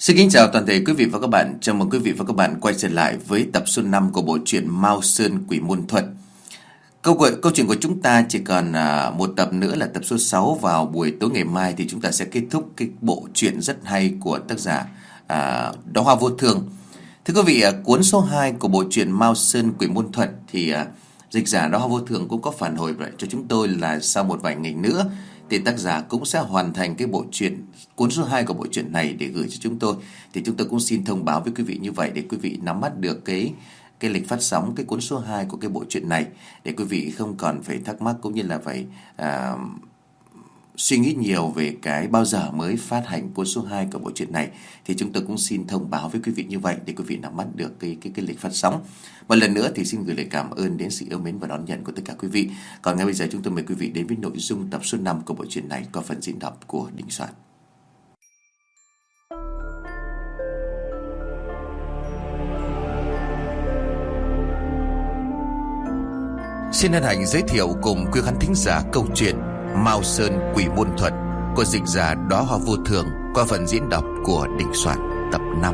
Xin kính chào toàn thể quý vị và các bạn. Chào mừng quý vị và các bạn quay trở lại với tập số 5 của bộ truyện Mao Sơn Quỷ Môn Thuật. Câu chuyện của chúng ta chỉ còn một tập nữa là tập số 6. Vào buổi tối ngày mai thì chúng ta sẽ kết thúc cái bộ truyện rất hay của tác giả Đóa Hoa Vô Thường. Thưa quý vị, cuốn số 2 của bộ truyện Mao Sơn Quỷ Môn Thuật thì dịch giả Đóa Hoa Vô Thường cũng có phản hồi lại cho chúng tôi là sau một vài ngày nữa thì tác giả cũng sẽ hoàn thành cái bộ truyện cuốn số 2 của bộ truyện này để gửi cho chúng tôi. Thì chúng tôi cũng xin thông báo với quý vị như vậy để quý vị nắm bắt được cái lịch phát sóng cái cuốn số 2 của cái bộ truyện này, để quý vị không còn phải thắc mắc cũng như là phải suy nghĩ nhiều về cái bao giờ mới phát hành cuốn số 2 của bộ truyện này. Thì chúng tôi cũng xin thông báo với quý vị như vậy để quý vị nắm bắt được cái lịch phát sóng. Một lần nữa thì xin gửi lời cảm ơn đến sự yêu mến và đón nhận của tất cả quý vị. Còn ngay bây giờ chúng tôi mời quý vị đến với nội dung tập số 5 của bộ truyện này qua phần diễn đọc của Đình Soạn. Xin hân hạnh giới thiệu cùng quý khán thính giả câu chuyện Mao Sơn Quỷ Môn Thuật của dịch giả Đóa Hoa Vô Thường qua phần diễn đọc của Đình Soạn tập 5.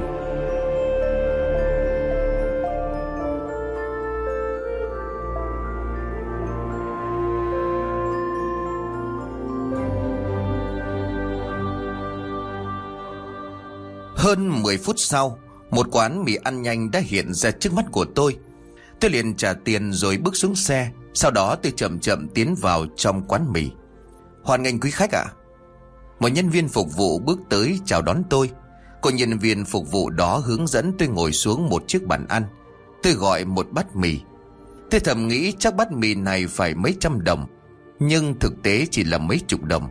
Hơn 10 phút sau, một quán mì ăn nhanh đã hiện ra trước mắt của tôi. Tôi liền trả tiền rồi bước xuống xe. Sau đó tôi chậm chậm tiến vào trong quán mì. Hoan nghênh quý khách ạ. Một nhân viên phục vụ bước tới chào đón tôi. Cô nhân viên phục vụ đó hướng dẫn tôi ngồi xuống một chiếc bàn ăn. Tôi gọi một bát mì. Tôi thầm nghĩ chắc bát mì này phải mấy trăm đồng, nhưng thực tế chỉ là mấy chục đồng.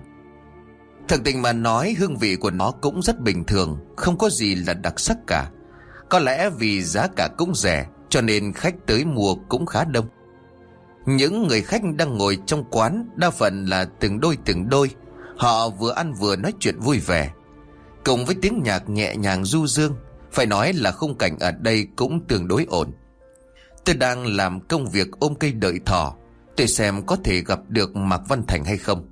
Thực tình mà nói, hương vị của nó cũng rất bình thường, không có gì là đặc sắc cả. Có lẽ vì giá cả cũng rẻ cho nên khách tới mua cũng khá đông. Những người khách đang ngồi trong quán đa phần là từng đôi. Họ vừa ăn vừa nói chuyện vui vẻ, cùng với tiếng nhạc nhẹ nhàng du dương. Phải nói là khung cảnh ở đây cũng tương đối ổn. Tôi đang làm công việc ôm cây đợi thỏ. Tôi xem có thể gặp được Mạc Văn Thành hay không.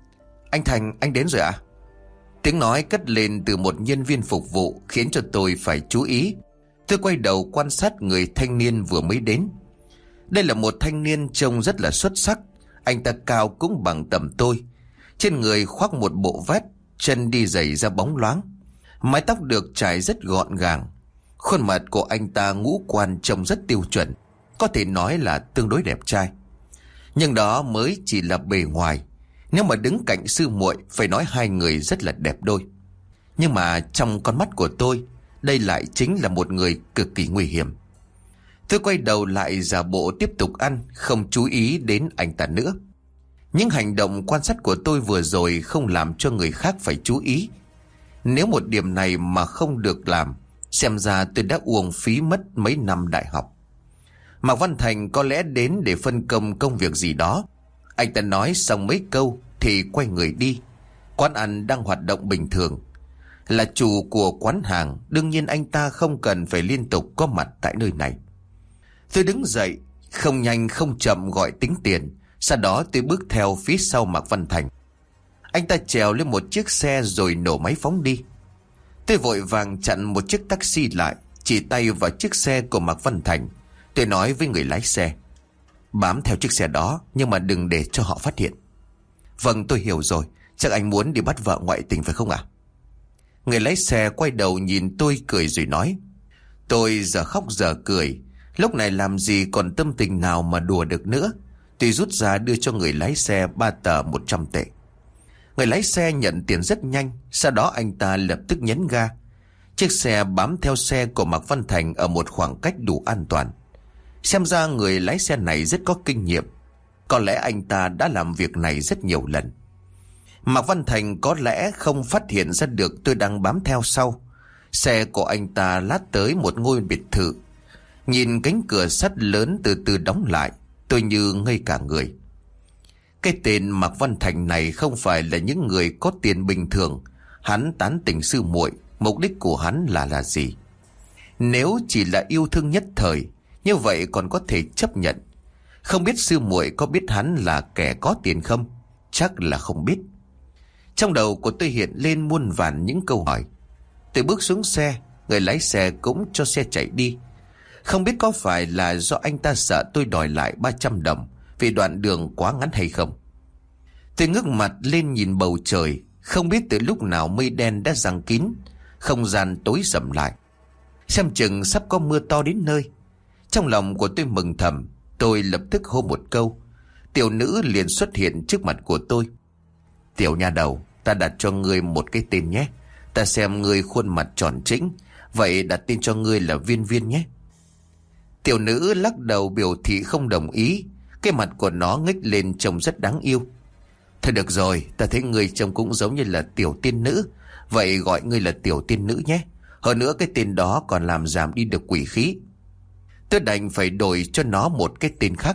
Anh Thành, anh đến rồi ạ? Tiếng nói cất lên từ một nhân viên phục vụ khiến cho tôi phải chú ý. Tôi quay đầu quan sát người thanh niên vừa mới đến. Đây là một thanh niên trông rất là xuất sắc. Anh ta cao cũng bằng tầm tôi. Trên người khoác một bộ vest, chân đi giày da bóng loáng. Mái tóc được trải rất gọn gàng. Khuôn mặt của anh ta ngũ quan trông rất tiêu chuẩn, có thể nói là tương đối đẹp trai. Nhưng đó mới chỉ là bề ngoài. Nếu mà đứng cạnh sư muội, phải nói hai người rất là đẹp đôi. Nhưng mà trong con mắt của tôi, đây lại chính là một người cực kỳ nguy hiểm. Tôi quay đầu lại giả bộ tiếp tục ăn, không chú ý đến anh ta nữa. Những hành động quan sát của tôi vừa rồi không làm cho người khác phải chú ý. Nếu một điểm này mà không được làm, xem ra tôi đã uổng phí mất mấy năm đại học. Mạc Văn Thành có lẽ đến để phân công công việc gì đó. Anh ta nói xong mấy câu thì quay người đi. Quán ăn đang hoạt động bình thường. Là chủ của quán hàng, đương nhiên anh ta không cần phải liên tục có mặt tại nơi này. Tôi đứng dậy, không nhanh không chậm gọi tính tiền. Sau đó tôi bước theo phía sau Mạc Văn Thành. Anh ta trèo lên một chiếc xe rồi nổ máy phóng đi. Tôi vội vàng chặn một chiếc taxi lại, chỉ tay vào chiếc xe của Mạc Văn Thành. Tôi nói với người lái xe: bám theo chiếc xe đó, nhưng mà đừng để cho họ phát hiện. Vâng, tôi hiểu rồi. Chắc anh muốn đi bắt vợ ngoại tình phải không ạ? Người lái xe quay đầu nhìn tôi cười rồi nói. Tôi giờ khóc giờ cười, lúc này làm gì còn tâm tình nào mà đùa được nữa. Tôi rút ra đưa cho người lái xe 3 tờ 100 tệ. Người lái xe nhận tiền rất nhanh. Sau đó anh ta lập tức nhấn ga. Chiếc xe bám theo xe của Mạc Văn Thành ở một khoảng cách đủ an toàn. Xem ra người lái xe này rất có kinh nghiệm. Có lẽ anh ta đã làm việc này rất nhiều lần. Mạc Văn Thành có lẽ không phát hiện ra được tôi đang bám theo sau. Xe của anh ta lát tới một ngôi biệt thự. Nhìn cánh cửa sắt lớn từ từ đóng lại, tôi như ngây cả người. Cái tên Mạc Văn Thành này không phải là những người có tiền bình thường. Hắn tán tỉnh sư muội, mục đích của hắn là gì? Nếu chỉ là yêu thương nhất thời, như vậy còn có thể chấp nhận. Không biết sư muội có biết hắn là kẻ có tiền không? Chắc là không biết. Trong đầu của tôi hiện lên muôn vàn những câu hỏi. Tôi bước xuống xe, người lái xe cũng cho xe chạy đi. Không biết có phải là do anh ta sợ tôi đòi lại 300 đồng vì đoạn đường quá ngắn hay không. Tôi ngước mặt lên nhìn bầu trời. Không biết từ lúc nào mây đen đã giăng kín, không gian tối sầm lại. Xem chừng sắp có mưa to đến nơi. Trong lòng của tôi mừng thầm. Tôi lập tức hô một câu. Tiểu nữ liền xuất hiện trước mặt của tôi. Tiểu nha đầu, ta đặt cho ngươi một cái tên nhé. Ta xem ngươi khuôn mặt tròn trĩnh, vậy đặt tên cho ngươi là Viên Viên nhé. Tiểu nữ lắc đầu biểu thị không đồng ý. Cái mặt của nó nghếch lên trông rất đáng yêu. Thôi được rồi, ta thấy ngươi trông cũng giống như là tiểu tiên nữ, vậy gọi ngươi là tiểu tiên nữ nhé. Hơn nữa cái tên đó còn làm giảm đi được quỷ khí. Tôi đành phải đổi cho nó một cái tên khác.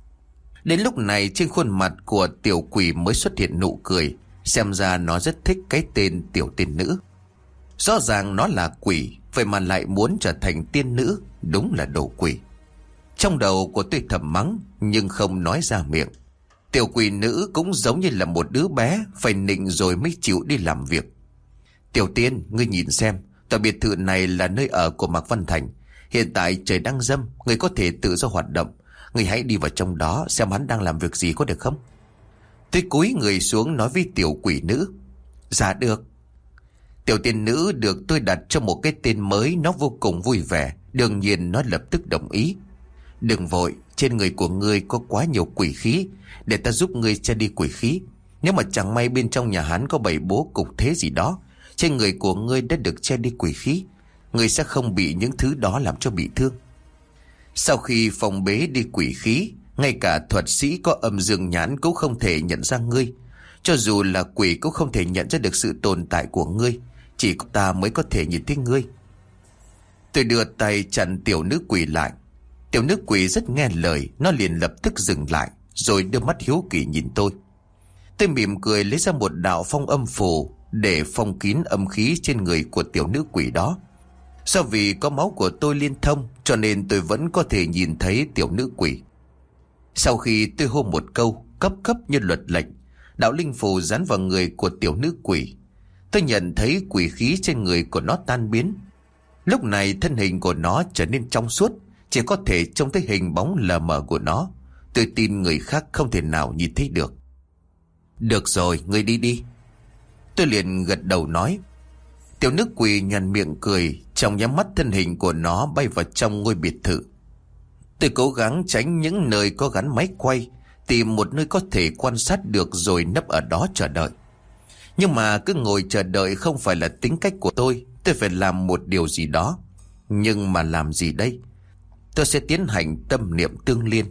Đến lúc này trên khuôn mặt của tiểu quỷ mới xuất hiện nụ cười. Xem ra nó rất thích cái tên tiểu tiên nữ. Rõ ràng nó là quỷ, vậy mà lại muốn trở thành tiên nữ. Đúng là đồ quỷ. Trong đầu của tôi thầm mắng, nhưng không nói ra miệng. Tiểu quỷ nữ cũng giống như là một đứa bé, phải nịnh rồi mới chịu đi làm việc. Tiểu tiên, ngươi nhìn xem, tòa biệt thự này là nơi ở của Mạc Văn Thành. Hiện tại trời đang râm, ngươi có thể tự do hoạt động. Ngươi hãy đi vào trong đó xem hắn đang làm việc gì có được không? Tôi cúi người xuống nói với tiểu quỷ nữ. Dạ được. Tiểu tiên nữ được tôi đặt cho một cái tên mới, nó vô cùng vui vẻ. Đương nhiên nó lập tức đồng ý. Đừng vội, trên người của ngươi có quá nhiều quỷ khí, để ta giúp ngươi che đi quỷ khí. Nếu mà chẳng may bên trong nhà hắn có bày bố cục thế gì đó, trên người của ngươi đã được che đi quỷ khí, ngươi sẽ không bị những thứ đó làm cho bị thương. Sau khi phòng bế đi quỷ khí, ngay cả thuật sĩ có âm dương nhãn cũng không thể nhận ra ngươi. Cho dù là quỷ cũng không thể nhận ra được sự tồn tại của ngươi. Chỉ có ta mới có thể nhìn thấy ngươi. Tôi đưa tay chặn tiểu nữ quỷ lại. Tiểu nữ quỷ rất nghe lời, nó liền lập tức dừng lại, rồi đưa mắt hiếu kỳ nhìn tôi. Tôi mỉm cười lấy ra một đạo phong âm phù để phong kín âm khí trên người của tiểu nữ quỷ đó. Do vì có máu của tôi liên thông, cho nên tôi vẫn có thể nhìn thấy tiểu nữ quỷ. Sau khi tôi hô một câu cấp cấp như luật lệnh, đạo linh phù dán vào người của tiểu nữ quỷ. Tôi nhận thấy quỷ khí trên người của nó tan biến. Lúc này thân hình của nó trở nên trong suốt, chỉ có thể trông thấy hình bóng lờ mờ của nó. Tôi tin người khác không thể nào nhìn thấy được. Được rồi, ngươi đi đi. Tôi liền gật đầu nói. Tiểu nữ quỷ nhàn miệng cười, trong nhắm mắt thân hình của nó bay vào trong ngôi biệt thự. Tôi cố gắng tránh những nơi có gắn máy quay, tìm một nơi có thể quan sát được rồi nấp ở đó chờ đợi. Nhưng mà cứ ngồi chờ đợi không phải là tính cách của tôi. Tôi phải làm một điều gì đó. Nhưng mà làm gì đây? Tôi sẽ tiến hành tâm niệm tương liên.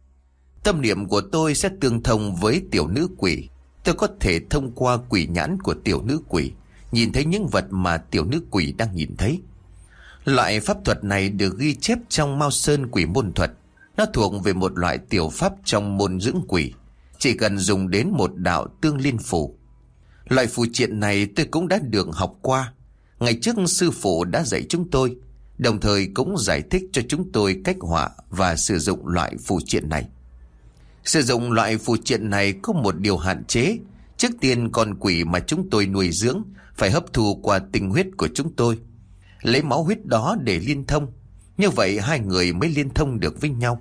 Tâm niệm của tôi sẽ tương thông với tiểu nữ quỷ. Tôi có thể thông qua quỷ nhãn của tiểu nữ quỷ nhìn thấy những vật mà tiểu nữ quỷ đang nhìn thấy. Loại pháp thuật này được ghi chép trong Mao Sơn Quỷ Môn Thuật. Nó thuộc về một loại tiểu pháp trong môn dưỡng quỷ. Chỉ cần dùng đến một đạo tương liên phù. Loại phù triện này tôi cũng đã được học qua. Ngày trước sư phụ đã dạy chúng tôi, đồng thời cũng giải thích cho chúng tôi cách họa và sử dụng loại phù triện này. Sử dụng loại phù triện này có một điều hạn chế. Trước tiên con quỷ mà chúng tôi nuôi dưỡng phải hấp thu qua tinh huyết của chúng tôi, lấy máu huyết đó để liên thông. Như vậy hai người mới liên thông được với nhau.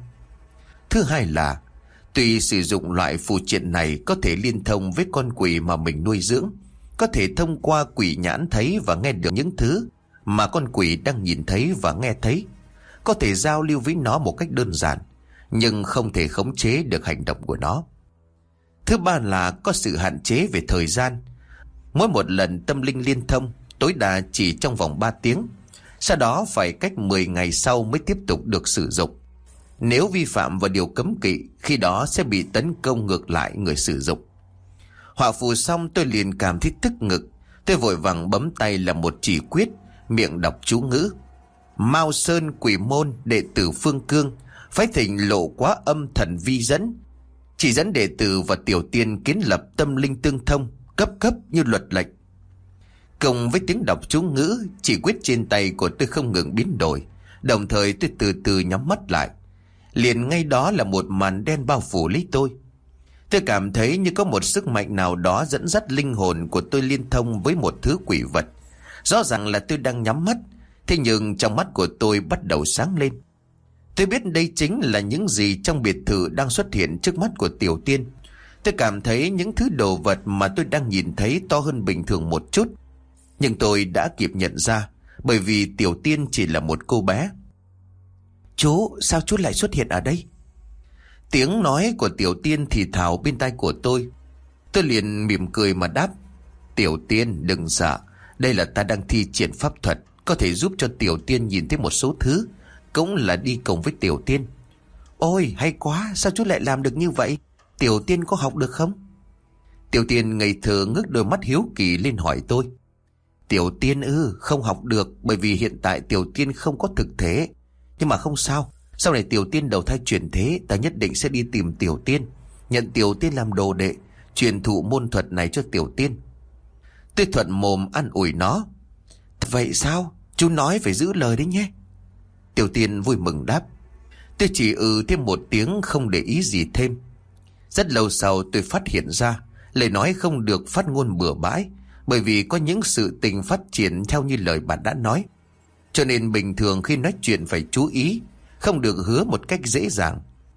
Thứ hai là tuy sử dụng loại phù triện này có thể liên thông với con quỷ mà mình nuôi dưỡng, có thể thông qua quỷ nhãn thấy và nghe được những thứ mà con quỷ đang nhìn thấy và nghe thấy, có thể giao lưu với nó một cách đơn giản, nhưng không thể khống chế được hành động của nó. Thứ ba là có sự hạn chế về thời gian. Mỗi một lần tâm linh liên thông tối đa chỉ trong vòng 3 tiếng, sau đó phải cách 10 ngày sau mới tiếp tục được sử dụng. Nếu vi phạm vào điều cấm kỵ, khi đó sẽ bị tấn công ngược lại người sử dụng. Họa phù xong tôi liền cảm thấy tức ngực. Tôi vội vàng bấm tay là một chỉ quyết, miệng đọc chú ngữ. Mao Sơn Quỷ Môn, đệ tử Phương Cương, phái thịnh Lộ Quá Âm thần vi dẫn, chỉ dẫn đệ tử và tiểu tiên kiến lập tâm linh tương thông, cấp cấp như luật lệnh. Cùng với tiếng đọc chú ngữ, chỉ quyết trên tay của tôi không ngừng biến đổi. Đồng thời tôi từ từ nhắm mắt lại. Liền ngay đó là một màn đen bao phủ lấy tôi. Tôi cảm thấy như có một sức mạnh nào đó dẫn dắt linh hồn của tôi liên thông với một thứ quỷ vật. Rõ ràng là tôi đang nhắm mắt, thế nhưng trong mắt của tôi bắt đầu sáng lên. Tôi biết đây chính là những gì trong biệt thự đang xuất hiện trước mắt của Tiểu Tiên. Tôi cảm thấy những thứ đồ vật mà tôi đang nhìn thấy to hơn bình thường một chút. Nhưng tôi đã kịp nhận ra, bởi vì Tiểu Tiên chỉ là một cô bé. Chú, sao chú lại xuất hiện ở đây? Tiếng nói của Tiểu Tiên thì thào bên tai của tôi. Tôi liền mỉm cười mà đáp. Tiểu Tiên đừng sợ, đây là ta đang thi triển pháp thuật, có thể giúp cho Tiểu Tiên nhìn thấy một số thứ, cũng là đi cùng với Tiểu Tiên. Ôi hay quá, sao chú lại làm được như vậy? Tiểu Tiên có học được không? Tiểu Tiên ngây thơ ngước đôi mắt hiếu kỳ lên hỏi tôi. Tiểu Tiên không học được, bởi vì hiện tại Tiểu Tiên không có thực thể. Nhưng mà không sao, sau này Tiểu Tiên đầu thai chuyển thế, ta nhất định sẽ đi tìm Tiểu Tiên, nhận Tiểu Tiên làm đồ đệ, truyền thụ môn thuật này cho Tiểu Tiên. Tôi thuận mồm an ủi nó. Vậy sao? Chú nói phải giữ lời đấy nhé. Tiểu Tiên vui mừng đáp. Tôi chỉ thêm một tiếng, không để ý gì thêm. Rất lâu sau tôi phát hiện ra lời nói không được phát ngôn bừa bãi, bởi vì có những sự tình phát triển theo như lời bạn đã nói. Cho nên bình thường khi nói chuyện phải chú ý, không được hứa một cách dễ dàng.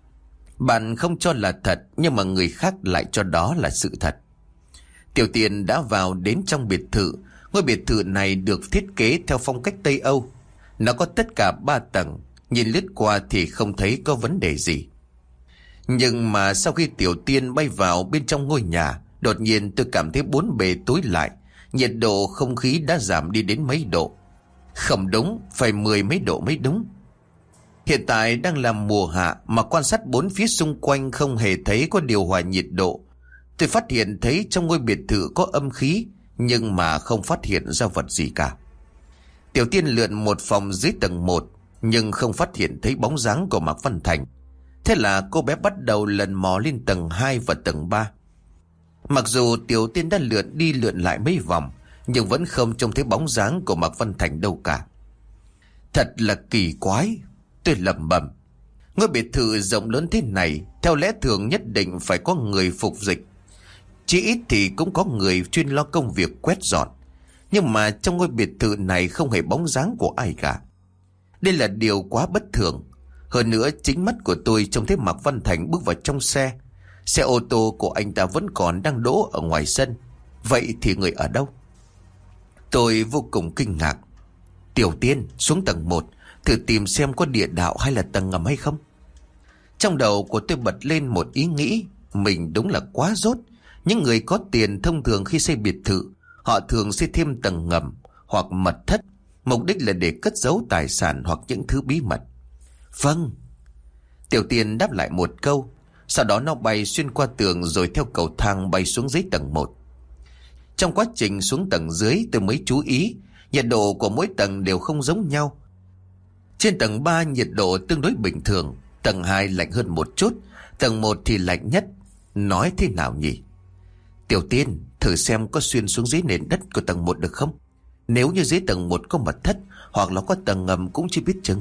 Bạn không cho là thật, nhưng mà người khác lại cho đó là sự thật. Tiểu Tiên đã vào đến trong biệt thự. Ngôi biệt thự này được thiết kế theo phong cách Tây Âu. Nó có tất cả 3 tầng, nhìn lướt qua thì không thấy có vấn đề gì. Nhưng mà sau khi Tiểu Tiên bay vào bên trong ngôi nhà, đột nhiên tôi cảm thấy bốn bề tối lại, nhiệt độ không khí đã giảm đi đến mấy độ. Không đúng, phải 10 mấy độ mới đúng. Hiện tại đang là mùa hạ mà quan sát bốn phía xung quanh không hề thấy có điều hòa nhiệt độ. Tôi phát hiện thấy trong ngôi biệt thự có âm khí, nhưng mà không phát hiện ra vật gì cả. Tiểu Tiên lượn một phòng dưới tầng 1, nhưng không phát hiện thấy bóng dáng của Mạc Văn Thành. Thế là cô bé bắt đầu lần mò lên tầng 2 và tầng 3. Mặc dù Tiểu Tiên đã lượn đi lượn lại mấy vòng, nhưng vẫn không trông thấy bóng dáng của Mạc Văn Thành đâu cả. Thật là kỳ quái, tôi lẩm bẩm. Ngôi biệt thự rộng lớn thế này, theo lẽ thường nhất định phải có người phục dịch. Chỉ ít thì cũng có người chuyên lo công việc quét dọn. Nhưng mà trong ngôi biệt thự này không hề bóng dáng của ai cả. Đây là điều quá bất thường. Hơn nữa chính mắt của tôi trông thấy Mạc Văn Thành bước vào trong xe. Xe ô tô của anh ta vẫn còn đang đỗ ở ngoài sân. Vậy thì người ở đâu? Tôi vô cùng kinh ngạc. Tiểu Tiên, xuống tầng 1, thử tìm xem có địa đạo hay là tầng ngầm hay không. Trong đầu của tôi bật lên một ý nghĩ. Mình đúng là quá dốt. Những người có tiền thông thường khi xây biệt thự, họ thường xây thêm tầng ngầm hoặc mật thất, mục đích là để cất giấu tài sản hoặc những thứ bí mật. Vâng. Tiểu Tiên đáp lại một câu. Sau đó nó bay xuyên qua tường rồi theo cầu thang bay xuống dưới tầng 1. Trong quá trình xuống tầng dưới tôi mới chú ý nhiệt độ của mỗi tầng đều không giống nhau. Trên tầng 3 nhiệt độ tương đối bình thường, tầng 2 lạnh hơn một chút, tầng 1 thì lạnh nhất. Nói thế nào nhỉ? Tiểu Tiên, thử xem có xuyên xuống dưới nền đất của tầng 1 được không? Nếu như dưới tầng 1 có mật thất hoặc là có tầng ngầm cũng chưa biết chừng.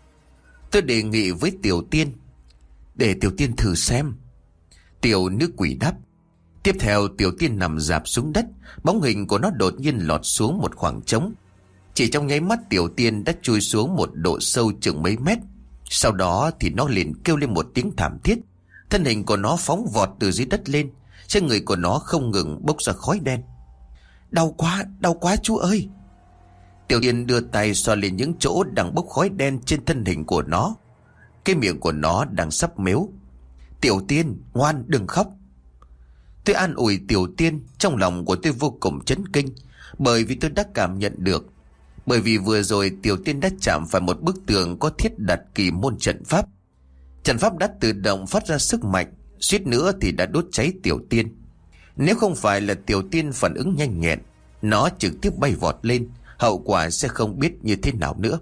Tôi đề nghị với Tiểu Tiên. Để Tiểu Tiên thử xem. Tiểu nữ quỷ đáp. Tiếp theo Tiểu Tiên nằm rạp xuống đất, bóng hình của nó đột nhiên lọt xuống một khoảng trống. Chỉ trong nháy mắt Tiểu Tiên đã chui xuống một độ sâu chừng mấy mét. Sau đó thì nó liền kêu lên một tiếng thảm thiết. Thân hình của nó phóng vọt từ dưới đất lên. Trên người của nó không ngừng bốc ra khói đen. Đau quá chú ơi. Tiểu Tiên đưa tay xoa lên những chỗ đang bốc khói đen trên thân hình của nó. Cái miệng của nó đang sắp mếu. Tiểu Tiên, ngoan đừng khóc. Tôi an ủi Tiểu Tiên. Trong lòng của tôi vô cùng chấn kinh, bởi vì tôi đã cảm nhận được. Bởi vì vừa rồi Tiểu Tiên đã chạm phải một bức tường có thiết đặt kỳ môn trận pháp. Trận pháp đã tự động phát ra sức mạnh, suýt nữa thì đã đốt cháy Tiểu Tiên. Nếu không phải là Tiểu Tiên phản ứng nhanh nhẹn, nó trực tiếp bay vọt lên, hậu quả sẽ không biết như thế nào nữa.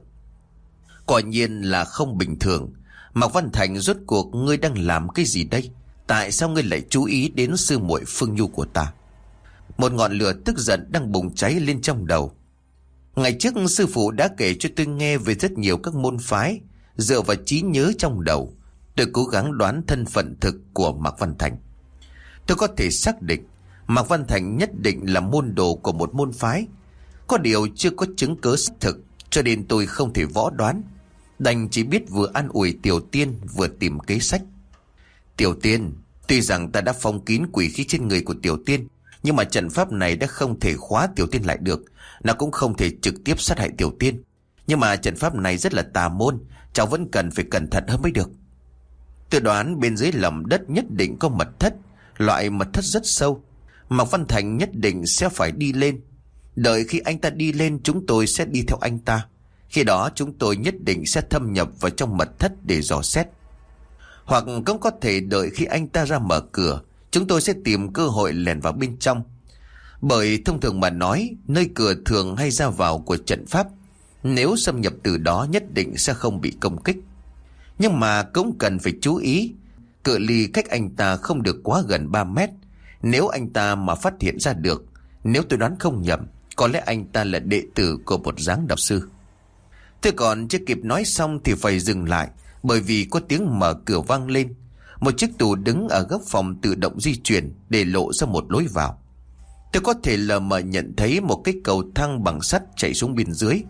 Quả nhiên là không bình thường. Mạc Văn Thành, rốt cuộc ngươi đang làm cái gì đây? Tại sao ngươi lại chú ý đến sư muội Phương Nhu của ta? Một ngọn lửa tức giận đang bùng cháy lên trong đầu. Ngày trước sư phụ đã kể cho tôi nghe về rất nhiều các môn phái. Dựa vào trí nhớ trong đầu, tôi cố gắng đoán thân phận thực của Mạc Văn Thành. Tôi có thể xác định Mạc Văn Thành nhất định là môn đồ của một môn phái. Có điều chưa có chứng cứ xác thực, cho nên tôi không thể võ đoán. Đành chỉ biết vừa an ủi Tiểu Tiên vừa tìm kế sách. Tiểu Tiên, tuy rằng ta đã phong kín quỷ khí trên người của Tiểu Tiên, nhưng mà trận pháp này đã không thể khóa Tiểu Tiên lại được. Nó cũng không thể trực tiếp sát hại Tiểu Tiên. Nhưng mà trận pháp này rất là tà môn, cháu vẫn cần phải cẩn thận hơn mới được. Tôi đoán bên dưới lòng đất nhất định có mật thất, loại mật thất rất sâu. Mạc Văn Thành nhất định sẽ phải đi lên. Đợi khi anh ta đi lên, chúng tôi sẽ đi theo anh ta. Khi đó chúng tôi nhất định sẽ thâm nhập vào trong mật thất để dò xét. Hoặc cũng có thể đợi khi anh ta ra mở cửa, chúng tôi sẽ tìm cơ hội lẻn vào bên trong. Bởi thông thường mà nói, nơi cửa thường hay ra vào của trận pháp, nếu xâm nhập từ đó nhất định sẽ không bị công kích. Nhưng mà cũng cần phải chú ý, cự ly cách anh ta không được quá gần 3 mét. Nếu anh ta mà phát hiện ra được, nếu tôi đoán không nhầm, có lẽ anh ta là đệ tử của một giáng đạo sư. Tôi còn chưa kịp nói xong thì phải dừng lại, bởi vì có tiếng mở cửa vang lên. Một chiếc tủ đứng ở góc phòng tự động di chuyển để lộ ra một lối vào. Tôi có thể lờ mờ nhận thấy một cái cầu thang bằng sắt chạy xuống bên dưới.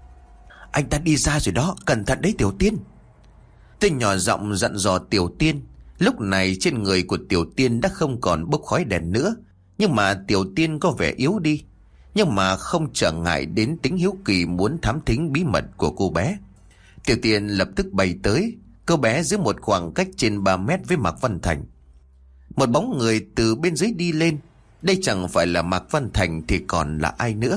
Anh ta đi ra rồi đó, cẩn thận đấy Tiểu Tiên. Tôi nhỏ giọng dặn dò Tiểu Tiên. Lúc này trên người của Tiểu Tiên đã không còn bốc khói đèn nữa, nhưng mà Tiểu Tiên có vẻ yếu đi. Nhưng mà không trở ngại đến tính hiếu kỳ muốn thám thính bí mật của cô bé. Tiểu Tiên lập tức bay tới. Cô bé giữ một khoảng cách trên 3 mét với Mạc Văn Thành. Một bóng người từ bên dưới đi lên. Đây chẳng phải là Mạc Văn Thành thì còn là ai nữa.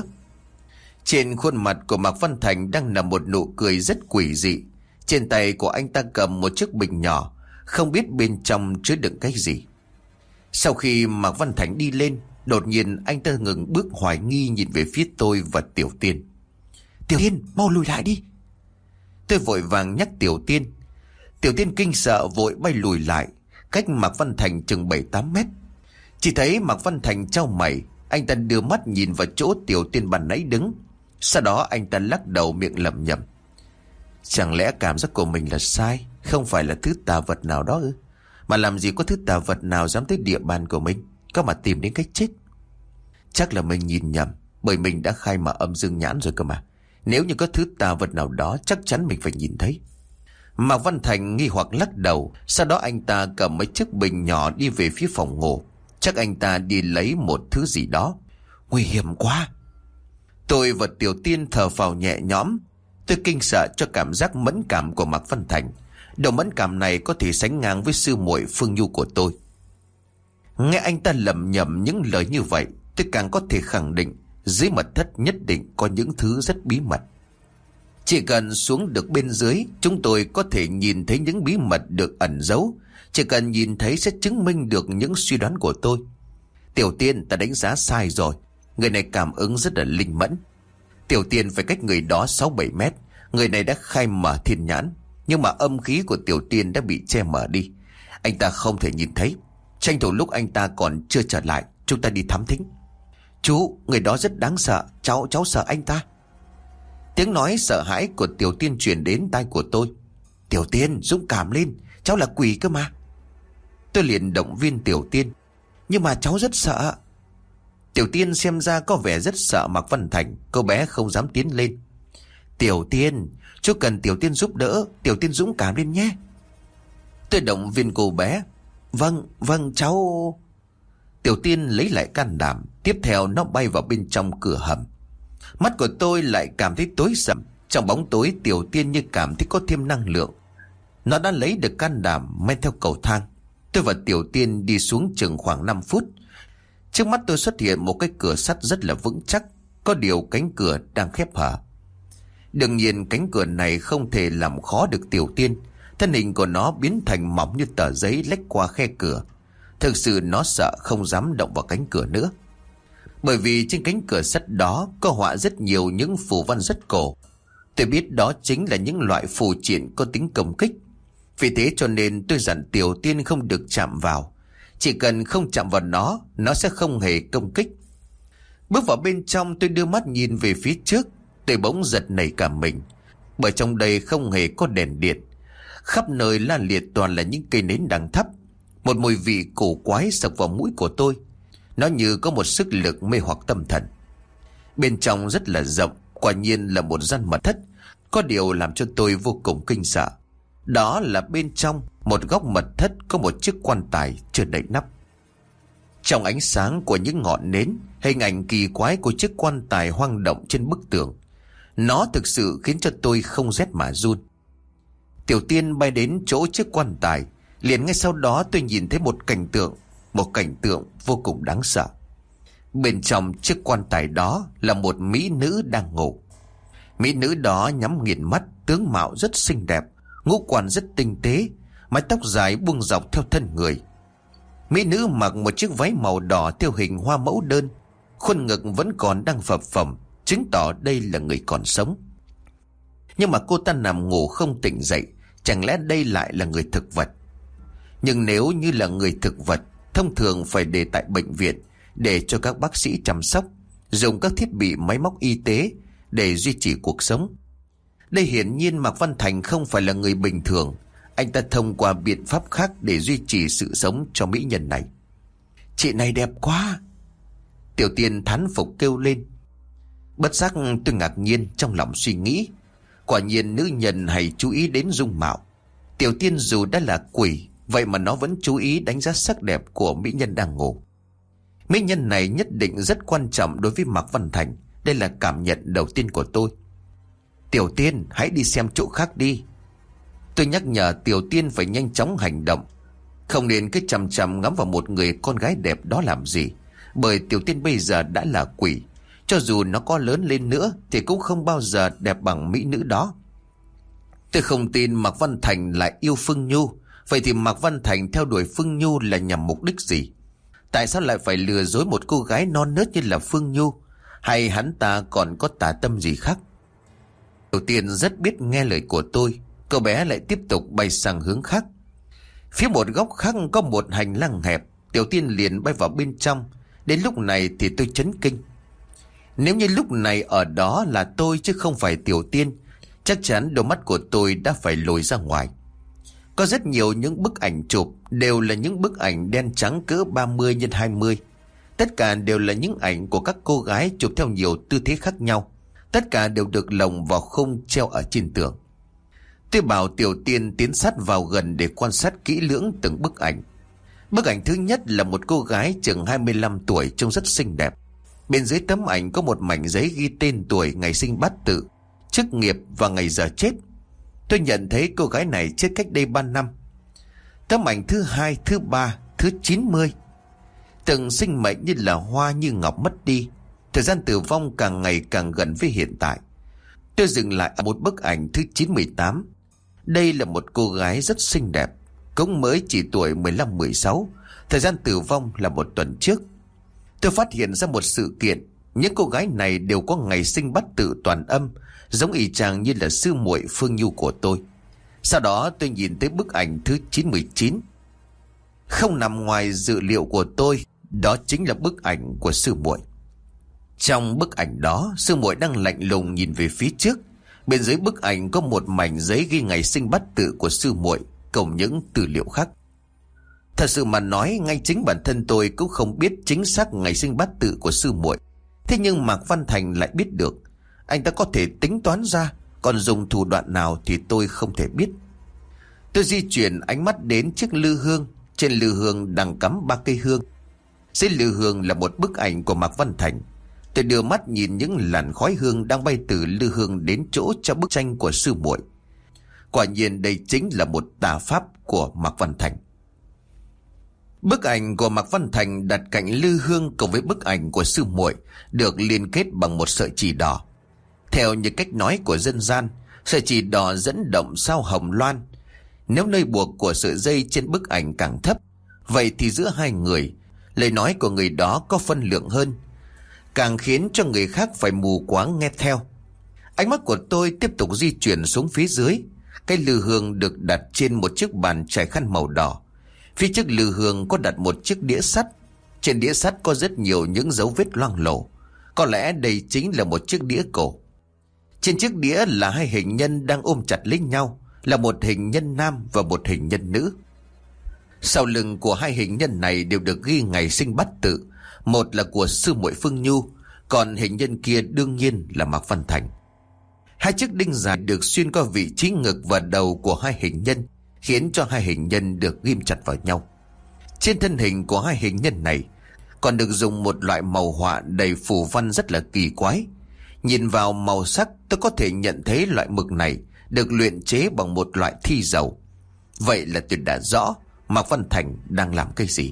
Trên khuôn mặt của Mạc Văn Thành đang nằm một nụ cười rất quỷ dị. Trên tay của anh ta cầm một chiếc bình nhỏ, không biết bên trong chứa đựng cái gì. Sau khi Mạc Văn Thành đi lên, đột nhiên anh ta ngừng bước hoài nghi nhìn về phía tôi và Tiểu Tiên. Tiểu Tiên, mau lùi lại đi. Tôi vội vàng nhắc Tiểu Tiên. Tiểu Tiên kinh sợ vội bay lùi lại, cách Mạc Văn Thành chừng 7-8 mét. Chỉ thấy Mạc Văn Thành chau mày, anh ta đưa mắt nhìn vào chỗ Tiểu Tiên ban nãy đứng. Sau đó anh ta lắc đầu miệng lẩm nhẩm. Chẳng lẽ cảm giác của mình là sai, không phải là thứ tà vật nào đó ư? Mà làm gì có thứ tà vật nào dám tới địa bàn của mình, có mà tìm đến cái chết. Chắc là mình nhìn nhầm, bởi mình đã khai mở âm dương nhãn rồi cơ mà. Nếu như có thứ tà vật nào đó, chắc chắn mình phải nhìn thấy. Mạc Văn Thành nghi hoặc lắc đầu. Sau đó anh ta cầm mấy chiếc bình nhỏ đi về phía phòng ngủ. Chắc anh ta đi lấy một thứ gì đó. Nguy hiểm quá. Tôi và Tiểu Tiên thở phào nhẹ nhõm. Tôi kinh sợ cho cảm giác mẫn cảm của Mạc Văn Thành. Độ mẫn cảm này có thể sánh ngang với sư muội Phương Nhu của tôi. Nghe anh ta lẩm nhẩm những lời như vậy, tôi càng có thể khẳng định dưới mật thất nhất định có những thứ rất bí mật. Chỉ cần xuống được bên dưới, chúng tôi có thể nhìn thấy những bí mật được ẩn giấu. Chỉ cần nhìn thấy sẽ chứng minh được những suy đoán của tôi. Tiểu Tiên, ta đánh giá sai rồi. Người này cảm ứng rất là linh mẫn. Tiểu Tiên phải cách người đó 6-7 mét. Người này đã khai mở thiên nhãn, nhưng mà âm khí của Tiểu Tiên đã bị che mở đi. Anh ta không thể nhìn thấy. Tranh thủ lúc anh ta còn chưa trở lại, chúng ta đi thám thính. Chú, người đó rất đáng sợ. Cháu sợ anh ta. Tiếng nói sợ hãi của Tiểu Tiên truyền đến tai của tôi. Tiểu Tiên, dũng cảm lên, cháu là quỷ cơ mà. Tôi liền động viên Tiểu Tiên. Nhưng mà cháu rất sợ. Tiểu Tiên xem ra có vẻ rất sợ Mạc Văn Thành. Cô bé không dám tiến lên. Tiểu Tiên, chú cần Tiểu Tiên giúp đỡ. Tiểu Tiên dũng cảm lên nhé. Tôi động viên cô bé. Vâng cháu. Tiểu Tiên lấy lại can đảm. Tiếp theo nó bay vào bên trong cửa hầm. Mắt của tôi lại cảm thấy tối sầm. Trong bóng tối Tiểu Tiên như cảm thấy có thêm năng lượng. Nó đã lấy được can đảm men theo cầu thang. Tôi và Tiểu Tiên đi xuống chừng khoảng 5 phút. Trước mắt tôi xuất hiện một cái cửa sắt rất là vững chắc. Có điều cánh cửa đang khép hở. Đương nhiên cánh cửa này không thể làm khó được Tiểu Tiên. Thân hình của nó biến thành mỏng như tờ giấy lách qua khe cửa. Thực sự nó sợ không dám động vào cánh cửa nữa. Bởi vì trên cánh cửa sắt đó có họa rất nhiều những phù văn rất cổ. Tôi biết đó chính là những loại phù triện có tính công kích. Vì thế cho nên tôi dặn Tiểu Tiên không được chạm vào. Chỉ cần không chạm vào nó sẽ không hề công kích. Bước vào bên trong, tôi đưa mắt nhìn về phía trước. Tôi bỗng giật nảy cả mình. Bởi trong đây không hề có đèn điện. Khắp nơi la liệt toàn là những cây nến đang thắp. Một mùi vị cổ quái sộc vào mũi của tôi. Nó như có một sức lực mê hoặc tâm thần. Bên trong rất là rộng, quả nhiên là một gian mật thất. Có điều làm cho tôi vô cùng kinh sợ, đó là bên trong một góc mật thất có một chiếc quan tài chưa đậy nắp. Trong ánh sáng của những ngọn nến, hình ảnh kỳ quái của chiếc quan tài hoang động trên bức tường, nó thực sự khiến cho tôi không rét mà run. Tiểu Tiên bay đến chỗ chiếc quan tài, liền ngay sau đó tôi nhìn thấy một cảnh tượng vô cùng đáng sợ. Bên trong chiếc quan tài đó là một mỹ nữ đang ngủ. Mỹ nữ đó nhắm nghiền mắt, tướng mạo rất xinh đẹp, ngũ quan rất tinh tế, mái tóc dài buông dọc theo thân người. Mỹ nữ mặc một chiếc váy màu đỏ theo hình hoa mẫu đơn, khuôn ngực vẫn còn đang phập phồng, chứng tỏ đây là người còn sống. Nhưng mà cô ta nằm ngủ không tỉnh dậy, chẳng lẽ đây lại là người thực vật? Nhưng nếu như là người thực vật, thông thường phải để tại bệnh viện để cho các bác sĩ chăm sóc, dùng các thiết bị máy móc y tế để duy trì cuộc sống. Đây hiển nhiên Mạc Văn Thành không phải là người bình thường. Anh ta thông qua biện pháp khác để duy trì sự sống cho mỹ nhân này. Chị này đẹp quá, Tiểu Tiên thán phục kêu lên. Bất giác tôi ngạc nhiên, trong lòng suy nghĩ, quả nhiên nữ nhân hay chú ý đến dung mạo. Tiểu Tiên dù đã là quỷ, vậy mà nó vẫn chú ý đánh giá sắc đẹp của mỹ nhân đang ngủ. Mỹ nhân này nhất định rất quan trọng đối với Mạc Văn Thành. Đây là cảm nhận đầu tiên của tôi. Tiểu Tiên, hãy đi xem chỗ khác đi. Tôi nhắc nhở Tiểu Tiên phải nhanh chóng hành động, không nên cứ chằm chằm ngắm vào một người con gái đẹp đó làm gì. Bởi Tiểu Tiên bây giờ đã là quỷ, cho dù nó có lớn lên nữa thì cũng không bao giờ đẹp bằng mỹ nữ đó. Tôi không tin Mạc Văn Thành lại yêu Phương Nhu. Vậy thì Mạc Văn Thành theo đuổi Phương Nhu là nhằm mục đích gì? Tại sao lại phải lừa dối một cô gái non nớt như là Phương Nhu? Hay hắn ta còn có tà tâm gì khác? Tiểu Tiên rất biết nghe lời của tôi. Cậu bé lại tiếp tục bay sang hướng khác. Phía một góc khác có một hành lang hẹp. Tiểu Tiên liền bay vào bên trong. Đến lúc này thì tôi chấn kinh. Nếu như lúc này ở đó là tôi chứ không phải Tiểu Tiên, chắc chắn đôi mắt của tôi đã phải lồi ra ngoài. Có rất nhiều những bức ảnh chụp, đều là những bức ảnh đen trắng cỡ 30x20. Tất cả đều là những ảnh của các cô gái chụp theo nhiều tư thế khác nhau. Tất cả đều được lồng vào khung treo ở trên tường. Tôi bảo Tiểu Tiên tiến sát vào gần để quan sát kỹ lưỡng từng bức ảnh. Bức ảnh thứ nhất là một cô gái chừng 25 tuổi trông rất xinh đẹp. Bên dưới tấm ảnh có một mảnh giấy ghi tên tuổi, ngày sinh bát tự, chức nghiệp và ngày giờ chết. Tôi nhận thấy cô gái này chết cách đây 3 năm. Tấm ảnh thứ hai, thứ ba, thứ 90. Từng sinh mệnh như là hoa như ngọc mất đi. Thời gian tử vong càng ngày càng gần với hiện tại. Tôi dừng lại ở một bức ảnh thứ 98. Đây là một cô gái rất xinh đẹp, cũng mới chỉ tuổi 15-16. Thời gian tử vong là 1 tuần trước. Tôi phát hiện ra một sự kiện. Những cô gái này đều có ngày sinh bát tự toàn âm, giống y chang như là sư muội Phương Nhu của tôi. Sau đó tôi nhìn tới bức ảnh thứ 99. Không nằm ngoài dự liệu của tôi, đó chính là bức ảnh của sư muội. Trong bức ảnh đó, sư muội đang lạnh lùng nhìn về phía trước. Bên dưới bức ảnh có một mảnh giấy ghi ngày sinh bát tự của sư muội, cùng những tư liệu khác. Thật sự mà nói, ngay chính bản thân tôi cũng không biết chính xác ngày sinh bát tự của sư muội. Thế nhưng Mạc Văn Thành lại biết được. Anh ta có thể tính toán ra, còn dùng thủ đoạn nào thì tôi không thể biết. Tôi di chuyển ánh mắt đến chiếc lư hương. Trên lư hương đang cắm 3 cây hương. Dưới lư hương là một bức ảnh của Mạc Văn Thành. Tôi đưa mắt nhìn những làn khói hương đang bay từ lư hương đến chỗ cho bức tranh của sư muội. Quả nhiên đây chính là một tà pháp của Mạc Văn Thành. Bức ảnh của Mạc Văn Thành đặt cạnh lư hương cùng với bức ảnh của sư muội được liên kết bằng một sợi chỉ đỏ. Theo như cách nói của dân gian, sợi chỉ đỏ dẫn động sao hồng loan. Nếu nơi buộc của sợi dây trên bức ảnh càng thấp, vậy thì giữa hai người, lời nói của người đó có phân lượng hơn, càng khiến cho người khác phải mù quáng nghe theo. Ánh mắt của tôi tiếp tục di chuyển xuống phía dưới. Cái lư hương được đặt trên một chiếc bàn trải khăn màu đỏ. Phía trước lư hương có đặt một chiếc đĩa sắt. Trên đĩa sắt có rất nhiều những dấu vết loang lổ. Có lẽ đây chính là một chiếc đĩa cổ. Trên chiếc đĩa là 2 hình nhân đang ôm chặt lấy nhau, là một hình nhân nam và một hình nhân nữ. Sau lưng của 2 hình nhân này đều được ghi ngày sinh bát tự. Một là của sư muội Phương Nhu, Còn hình nhân kia đương nhiên là Mạc Văn Thành. Hai chiếc đinh dài được xuyên qua vị trí ngực và đầu của hai hình nhân, khiến cho hai hình nhân được ghim chặt vào nhau. Trên thân hình của hai hình nhân này còn được dùng một loại màu họa đầy phù văn rất là kỳ quái. Nhìn vào màu sắc, tôi có thể nhận thấy loại mực này được luyện chế bằng một loại thi dầu. Vậy là tôi đã rõ Mạc Văn Thành đang làm cái gì.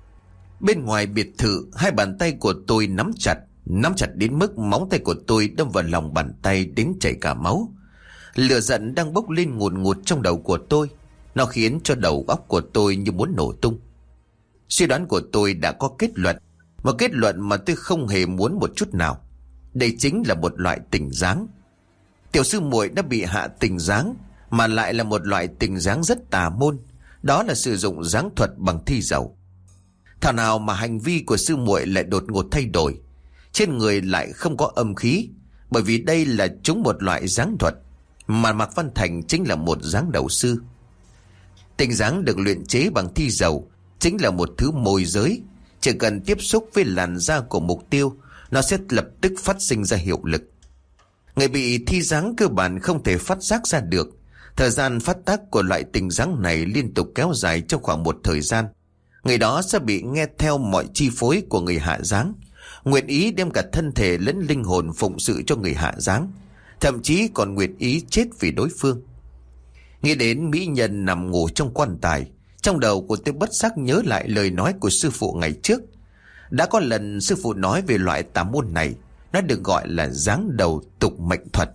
Bên ngoài biệt thự, hai bàn tay của tôi nắm chặt đến mức móng tay của tôi đâm vào lòng bàn tay đến chảy cả máu. Lửa giận đang bốc lên ngùn ngụt trong đầu của tôi. Nó khiến cho đầu óc của tôi như muốn nổ tung. Suy đoán của tôi đã có kết luận, một kết luận mà tôi không hề muốn một chút nào. Đây chính là một loại tình giáng. Tiểu sư muội đã bị hạ tình giáng, mà lại là một loại tình giáng rất tà môn. Đó là sử dụng giáng thuật bằng thi dầu. Thảo nào mà hành vi của sư muội lại đột ngột thay đổi, trên người lại không có âm khí, bởi vì đây là chúng một loại giáng thuật, mà Mạc Văn Thành chính là một giáng đầu sư. Tình giáng được luyện chế bằng thi dầu chính là một thứ môi giới, chỉ cần tiếp xúc với làn da của mục tiêu, nó sẽ lập tức phát sinh ra hiệu lực. Người bị thi giáng cơ bản không thể phát giác ra được. Thời gian phát tác của loại tình giáng này liên tục kéo dài trong khoảng một thời gian. Người đó sẽ bị nghe theo mọi chi phối của người hạ giáng, nguyện ý đem cả thân thể lẫn linh hồn phụng sự cho người hạ giáng, thậm chí còn nguyện ý chết vì đối phương. Nghĩ đến mỹ nhân nằm ngủ trong quan tài, trong đầu của tôi bất giác nhớ lại lời nói của sư phụ ngày trước. Đã có lần sư phụ nói về loại tà môn này, nó được gọi là giáng đầu tục mệnh thuật.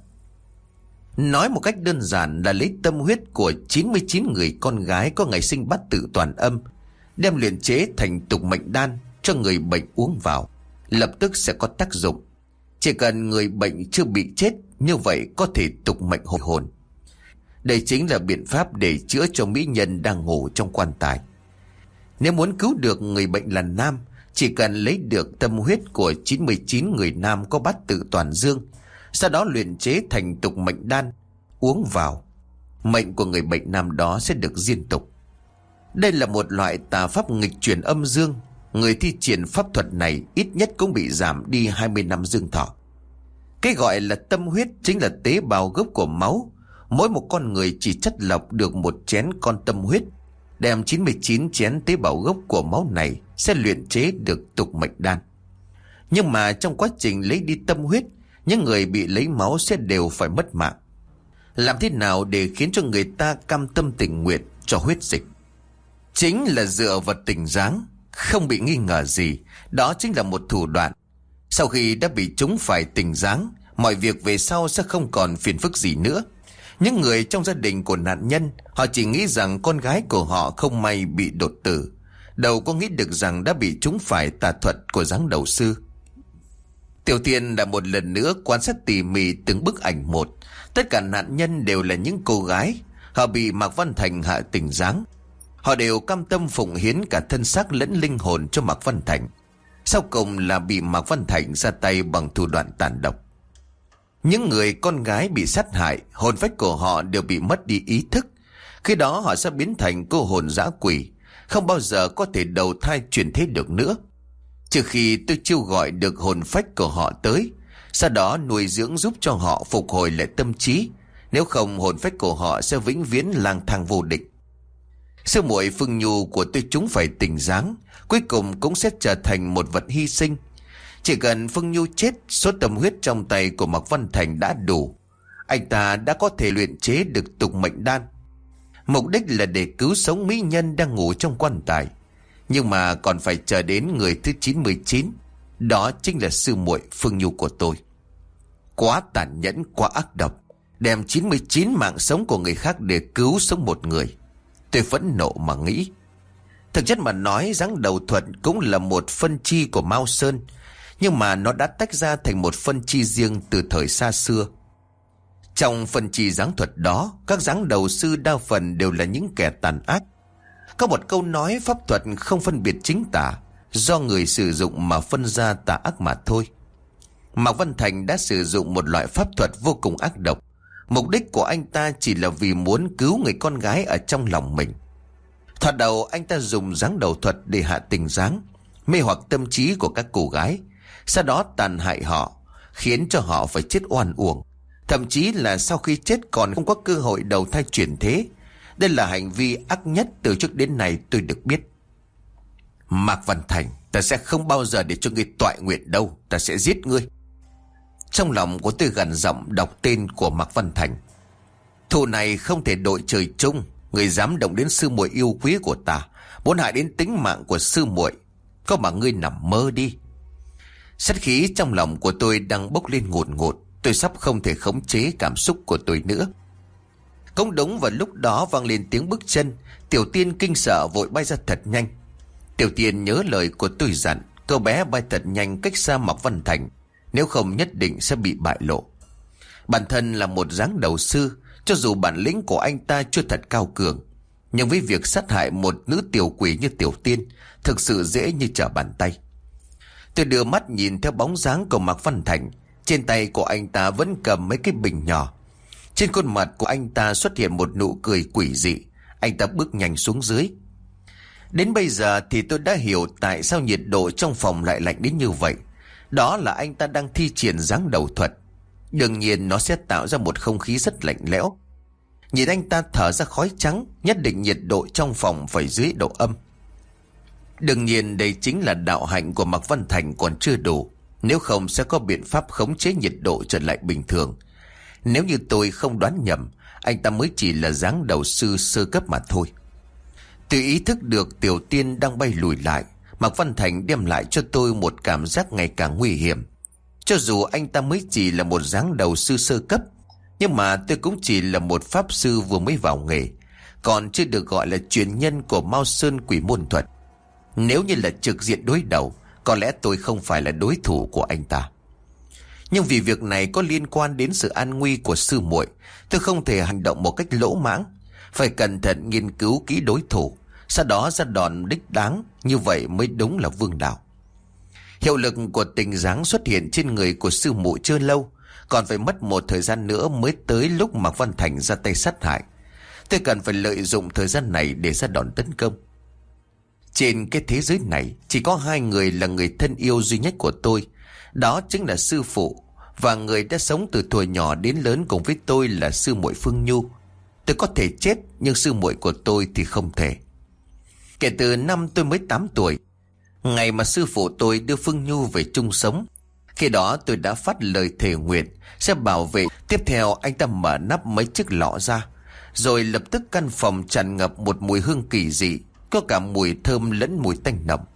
Nói một cách đơn giản là lấy tâm huyết của 99 người con gái có ngày sinh bát tự toàn âm, đem luyện chế thành tục mệnh đan cho người bệnh uống vào, lập tức sẽ có tác dụng. Chỉ cần người bệnh chưa bị chết, như vậy có thể tục mệnh hồi hồn. Đây chính là biện pháp để chữa cho mỹ nhân đang ngủ trong quan tài. Nếu muốn cứu được người bệnh là nam, chỉ cần lấy được tâm huyết của 99 người nam có bát tự toàn dương, sau đó luyện chế thành tục mệnh đan, uống vào, mệnh của người bệnh nam đó sẽ được diên tục. Đây là một loại tà pháp nghịch chuyển âm dương. Người thi triển pháp thuật này ít nhất cũng bị giảm đi 20 năm dương thọ. Cái gọi là tâm huyết chính là tế bào gốc của máu. Mỗi một con người chỉ chất lọc được một chén con tâm huyết, đem 99 chén tế bào gốc của máu này sẽ luyện chế được tục mệnh đan. Nhưng mà trong quá trình lấy đi tâm huyết, những người bị lấy máu sẽ đều phải mất mạng. Làm thế nào để khiến cho người ta cam tâm tình nguyện cho huyết dịch? Chính là dựa vào tình giáng. Không bị nghi ngờ gì, đó chính là một thủ đoạn. Sau khi đã bị trúng phải tình giáng, mọi việc về sau sẽ không còn phiền phức gì nữa. Những người trong gia đình của nạn nhân, họ chỉ nghĩ rằng con gái của họ không may bị đột tử, đâu có nghĩ được rằng đã bị trúng phải tà thuật của giáng đầu sư. Tiểu Tiên đã một lần nữa quan sát tỉ mỉ từng bức ảnh một. Tất cả nạn nhân đều là những cô gái. Họ bị Mạc Văn Thành hạ tình giáng. Họ đều cam tâm phụng hiến cả thân xác lẫn linh hồn cho Mạc Văn Thành. Sau cùng là bị Mạc Văn Thành ra tay bằng thủ đoạn tàn độc. Những người con gái bị sát hại, hồn phách của họ đều bị mất đi ý thức. Khi đó họ sẽ biến thành cô hồn dã quỷ, không bao giờ có thể đầu thai chuyển thế được nữa. Trừ khi tôi chiêu gọi được hồn phách của họ tới, sau đó nuôi dưỡng giúp cho họ phục hồi lại tâm trí. Nếu không, hồn phách của họ sẽ vĩnh viễn lang thang vô định. Sư muội Phương Nhu của tôi chúng phải tình giáng, cuối cùng cũng sẽ trở thành một vật hy sinh. Chỉ cần Phương Nhu chết, số tâm huyết trong tay của Mạc Văn Thành đã đủ. Anh ta đã có thể luyện chế được tục mệnh đan. Mục đích là để cứu sống mỹ nhân đang ngủ trong quan tài. Nhưng mà còn phải chờ đến người thứ 99. Đó chính là sư muội Phương Nhu của tôi. Quá tàn nhẫn, quá ác độc, đem 99 mạng sống của người khác để cứu sống một người. Tôi phẫn nộ mà nghĩ. Thực chất mà nói, giáng đầu thuật cũng là một phân chi của Mao Sơn, nhưng mà nó đã tách ra thành một phân chi riêng từ thời xa xưa. Trong phân chi giáng thuật đó, các giáng đầu sư đa phần đều là những kẻ tàn ác. Có một câu nói pháp thuật không phân biệt chính tà, do người sử dụng mà phân ra tà ác mà thôi. Mạc Văn Thành đã sử dụng một loại pháp thuật vô cùng ác độc. Mục đích của anh ta chỉ là vì muốn cứu người con gái ở trong lòng mình. Thoạt đầu anh ta dùng giáng đầu thuật để hạ tình giáng, mê hoặc tâm trí của các cô gái. sau đó tàn hại họ, khiến cho họ phải chết oan uổng. Thậm chí là sau khi chết còn không có cơ hội đầu thai chuyển thế. Đây là hành vi ác nhất từ trước đến nay tôi được biết. Mạc Văn Thành, ta sẽ không bao giờ để cho ngươi toại nguyện đâu. Ta sẽ giết ngươi. Trong lòng của tôi gằn giọng đọc tên của Mạc Văn Thành. Thù này không thể đội trời chung. Người dám động đến sư muội yêu quý của ta, muốn hại đến tính mạng của sư muội, có mà ngươi nằm mơ đi. Sát khí trong lòng của tôi đang bốc lên ngùn ngụt. Tôi sắp không thể khống chế cảm xúc của tôi nữa. Cũng đúng vào lúc đó vang lên tiếng bước chân. Tiểu Tiên kinh sợ vội bay ra thật nhanh. Tiểu Tiên nhớ lời của tôi dặn, cô bé bay thật nhanh cách xa Mạc Văn Thành, nếu không nhất định sẽ bị bại lộ. Bản thân là một dáng đầu sư, cho dù bản lĩnh của anh ta chưa thật cao cường, nhưng với việc sát hại một nữ tiểu quỷ như Tiểu Tiên thực sự dễ như trở bàn tay. Tôi đưa mắt nhìn theo bóng dáng của Mạc Văn Thành. Trên tay của anh ta vẫn cầm mấy cái bình nhỏ. Trên khuôn mặt của anh ta xuất hiện một nụ cười quỷ dị. Anh ta bước nhanh xuống dưới. Đến bây giờ thì tôi đã hiểu tại sao nhiệt độ trong phòng lại lạnh đến như vậy. Đó là anh ta đang thi triển dáng đầu thuật. Đương nhiên nó sẽ tạo ra một không khí rất lạnh lẽo. Nhìn anh ta thở ra khói trắng, nhất định nhiệt độ trong phòng phải dưới độ âm. Đương nhiên đây chính là đạo hạnh của Mạc Văn Thành còn chưa đủ. Nếu không sẽ có biện pháp khống chế nhiệt độ trở lại bình thường. Nếu như tôi không đoán nhầm, anh ta mới chỉ là dáng đầu sư sơ cấp mà thôi. Tôi ý thức được Tiểu Tiên đang bay lùi lại. Mạc Văn Thành đem lại cho tôi một cảm giác ngày càng nguy hiểm. Cho dù anh ta mới chỉ là một dáng đầu sư sơ cấp, nhưng mà tôi cũng chỉ là một pháp sư vừa mới vào nghề, còn chưa được gọi là truyền nhân của Mao Sơn Quỷ Môn Thuật. Nếu như là trực diện đối đầu, có lẽ tôi không phải là đối thủ của anh ta. Nhưng vì việc này có liên quan đến sự an nguy của sư muội, tôi không thể hành động một cách lỗ mãng, phải cẩn thận nghiên cứu kỹ đối thủ, sau đó ra đòn đích đáng, như vậy mới đúng là vương đạo. Hiệu lực của tình dáng xuất hiện trên người của sư muội chưa lâu, còn phải mất một thời gian nữa mới tới lúc Mạc Văn Thành ra tay sát hại. Tôi cần phải lợi dụng thời gian này để ra đòn tấn công. Trên cái thế giới này chỉ có hai người là người thân yêu duy nhất của tôi. Đó chính là sư phụ và người đã sống từ thuở nhỏ đến lớn cùng với tôi là sư muội Phương Nhu. Tôi có thể chết, nhưng sư muội của tôi thì không thể. Kể từ năm tôi mới 8 tuổi, ngày mà sư phụ tôi đưa Phương Nhu về chung sống, khi đó tôi đã phát lời thề nguyện sẽ bảo vệ. Tiếp theo anh ta mở nắp mấy chiếc lọ ra, rồi lập tức căn phòng tràn ngập một mùi hương kỳ dị, có cả mùi thơm lẫn mùi tanh nồng.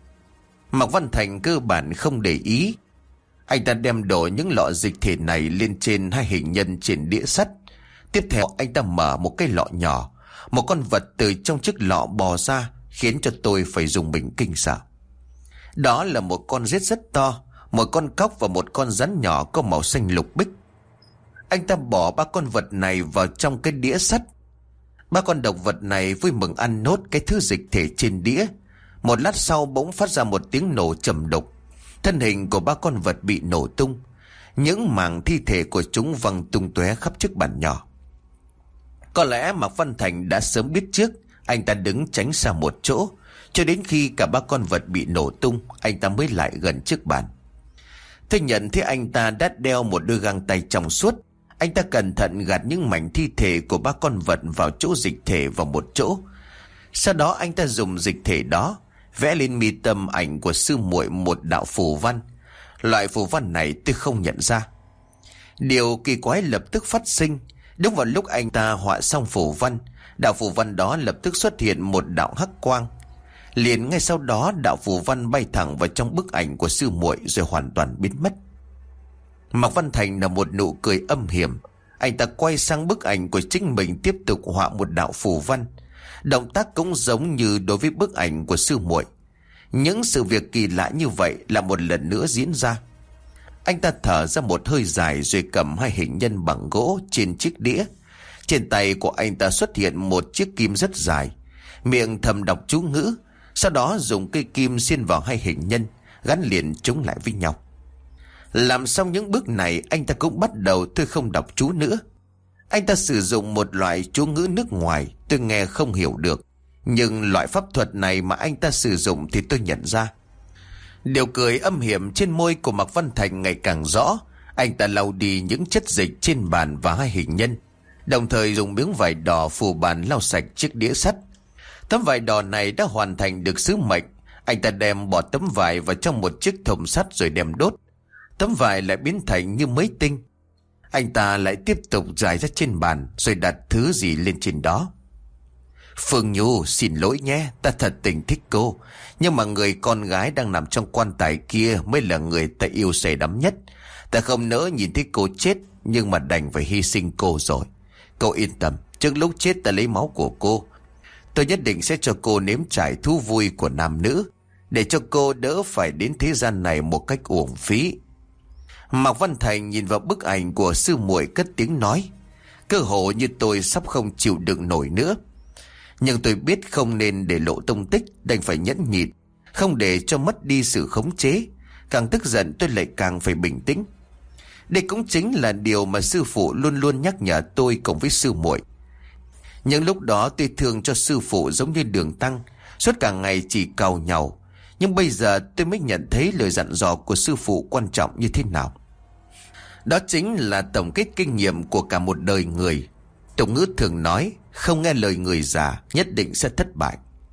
Mạc Văn Thành cơ bản không để ý. Anh ta đem đổ những lọ dịch thể này lên trên hai hình nhân trên đĩa sắt. Tiếp theo anh ta mở một cái lọ nhỏ, một con vật từ trong chiếc lọ bò ra, khiến cho tôi phải dùng mình kinh sợ. Đó là một con rết rất to, một con cóc và một con rắn nhỏ có màu xanh lục bích. Anh ta bỏ ba con vật này vào trong cái đĩa sắt. Ba con độc vật này vui mừng ăn nốt cái thứ dịch thể trên đĩa. Một lát sau bỗng phát ra một tiếng nổ trầm đục. Thân hình của ba con vật bị nổ tung. Những mảng thi thể của chúng văng tung tóe khắp chiếc bàn nhỏ. Có lẽ Mạc Văn Thành đã sớm biết trước. Anh ta đứng tránh xa một chỗ, cho đến khi cả ba con vật bị nổ tung, anh ta mới lại gần chiếc bàn. Tôi nhận thấy anh ta đã đeo một đôi găng tay trong suốt. Anh ta cẩn thận gạt những mảnh thi thể của ba con vật vào chỗ dịch thể vào một chỗ. Sau đó anh ta dùng dịch thể đó vẽ lên mi tâm ảnh của sư muội một đạo phù văn. Loại phù văn này tôi không nhận ra. Điều kỳ quái lập tức phát sinh. Đúng vào lúc anh ta họa xong phù văn, đạo phù văn đó lập tức xuất hiện một đạo hắc quang. Liền ngay sau đó đạo phù văn bay thẳng vào trong bức ảnh của sư muội rồi hoàn toàn biến mất. Mạc Văn Thành là một nụ cười âm hiểm. Anh ta quay sang bức ảnh của chính mình, tiếp tục họa một đạo phù văn. Động tác cũng giống như đối với bức ảnh của sư muội. Những sự việc kỳ lạ như vậy là một lần nữa diễn ra. Anh ta thở ra một hơi dài rồi cầm hai hình nhân bằng gỗ trên chiếc đĩa. Trên tay của anh ta xuất hiện một chiếc kim rất dài. Miệng thầm đọc chú ngữ, sau đó dùng cây kim xiên vào hai hình nhân, gắn liền chúng lại với nhau. Làm xong những bước này, anh ta cũng bắt đầu tôi không đọc chú nữa. Anh ta sử dụng một loại chú ngữ nước ngoài tôi nghe không hiểu được, nhưng loại pháp thuật này mà anh ta sử dụng thì tôi nhận ra. Điều cười âm hiểm trên môi của Mạc Văn Thành ngày càng rõ. Anh ta lau đi những chất dịch trên bàn và hai hình nhân, đồng thời dùng miếng vải đỏ phủ bàn lau sạch chiếc đĩa sắt. Tấm vải đỏ này đã hoàn thành được sứ mệnh. Anh ta đem bỏ tấm vải vào trong một chiếc thùng sắt rồi đem đốt. Tấm vải lại biến thành như mới tinh. Anh ta lại tiếp tục rải ra trên bàn rồi đặt thứ gì lên trên đó. Phương Nhu, xin lỗi nhé, ta thật tình thích cô, nhưng mà người con gái đang nằm trong quan tài kia mới là người ta yêu say đắm nhất. Ta không nỡ nhìn thấy cô chết, nhưng mà đành phải hy sinh cô rồi. Cô yên tâm, trước lúc chết ta lấy máu của cô. Tôi nhất định sẽ cho cô nếm trải thú vui của nam nữ, để cho cô đỡ phải đến thế gian này một cách uổng phí. Mạc Văn Thành nhìn vào bức ảnh của sư muội cất tiếng nói, cơ hồ như tôi sắp không chịu đựng nổi nữa. Nhưng tôi biết không nên để lộ tung tích, đành phải nhẫn nhịn, không để cho mất đi sự khống chế. Càng tức giận tôi lại càng phải bình tĩnh. Đây cũng chính là điều mà sư phụ luôn luôn nhắc nhở tôi cùng với sư muội. Nhưng lúc đó tôi thương cho sư phụ giống như Đường Tăng, suốt cả ngày chỉ càu nhàu. Nhưng bây giờ tôi mới nhận thấy lời dặn dò của sư phụ quan trọng như thế nào. Đó chính là tổng kết kinh nghiệm của cả một đời người. Tục ngữ thường nói, không nghe lời người già nhất định sẽ thất bại.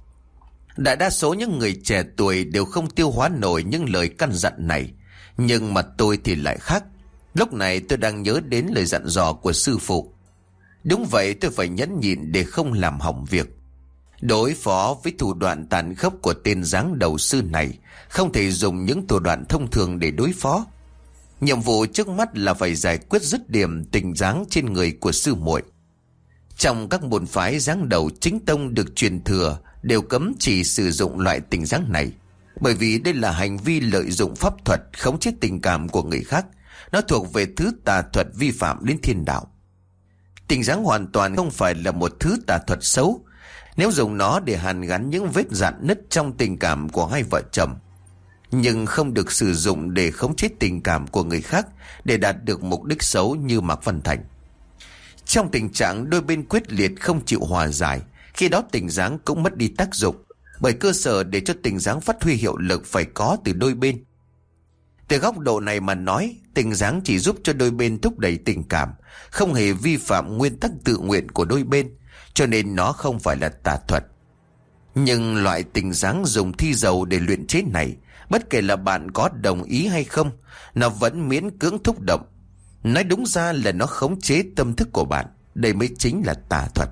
Đại đa số những người trẻ tuổi đều không tiêu hóa nổi những lời căn dặn này. Nhưng mà tôi thì lại khác. Lúc này tôi đang nhớ đến lời dặn dò của sư phụ. Đúng vậy, tôi phải nhẫn nhịn để không làm hỏng việc. Đối phó với thủ đoạn tàn khốc của tên giáng đầu sư này, không thể dùng những thủ đoạn thông thường để đối phó. Nhiệm vụ trước mắt là phải giải quyết dứt điểm tình giáng trên người của sư muội. Trong các môn phái giáng đầu chính tông được truyền thừa đều cấm chỉ sử dụng loại tình giáng này, bởi vì đây là hành vi lợi dụng pháp thuật khống chế tình cảm của người khác. Nó thuộc về thứ tà thuật vi phạm đến thiên đạo. Tình giáng hoàn toàn không phải là một thứ tà thuật xấu. Nếu dùng nó để hàn gắn những vết rạn nứt trong tình cảm của hai vợ chồng, nhưng không được sử dụng để khống chế tình cảm của người khác để đạt được mục đích xấu như Mạc Văn Thành. Trong tình trạng đôi bên quyết liệt không chịu hòa giải, khi đó tình giáng cũng mất đi tác dụng, bởi cơ sở để cho tình giáng phát huy hiệu lực phải có từ đôi bên. Từ góc độ này mà nói, tình giáng chỉ giúp cho đôi bên thúc đẩy tình cảm, không hề vi phạm nguyên tắc tự nguyện của đôi bên, cho nên nó không phải là tà thuật. Nhưng loại tình giáng dùng thi dầu để luyện chế này, bất kể là bạn có đồng ý hay không, nó vẫn miễn cưỡng thúc động. Nói đúng ra là nó khống chế tâm thức của bạn. Đây mới chính là tà thuật.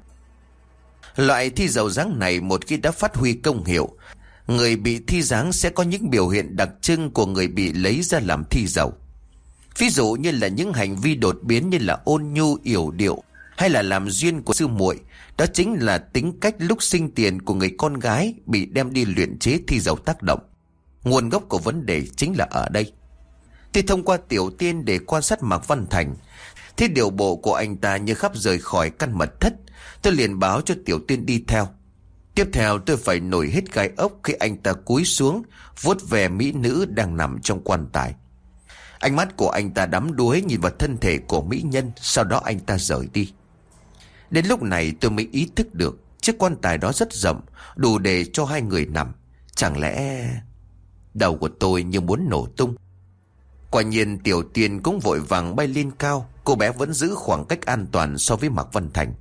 Loại thi dầu giáng này một khi đã phát huy công hiệu, người bị thi giáng sẽ có những biểu hiện đặc trưng của người bị lấy ra làm thi dầu. Ví dụ như là những hành vi đột biến như là ôn nhu yểu điệu hay là làm duyên của sư muội. Đó chính là tính cách lúc sinh tiền của người con gái bị đem đi luyện chế thi dầu tác động. Nguồn gốc của vấn đề chính là ở đây. Tôi thông qua Tiểu Tiên để quan sát Mạc Văn Thành, thế điều bộ của anh ta như sắp rời khỏi căn mật thất. Tôi liền báo cho Tiểu Tiên đi theo. Tiếp theo tôi phải nổi hết gai ốc khi anh ta cúi xuống vuốt về mỹ nữ đang nằm trong quan tài. Ánh mắt của anh ta đắm đuối nhìn vào thân thể của mỹ nhân, sau đó anh ta rời đi. Đến lúc này tôi mới ý thức được chiếc quan tài đó rất rộng, đủ để cho hai người nằm. Chẳng lẽ... Đầu của tôi như muốn nổ tung. Quả nhiên Tiểu Tiên cũng vội vàng bay lên cao. Cô bé vẫn giữ khoảng cách an toàn so với Mạc Văn Thành.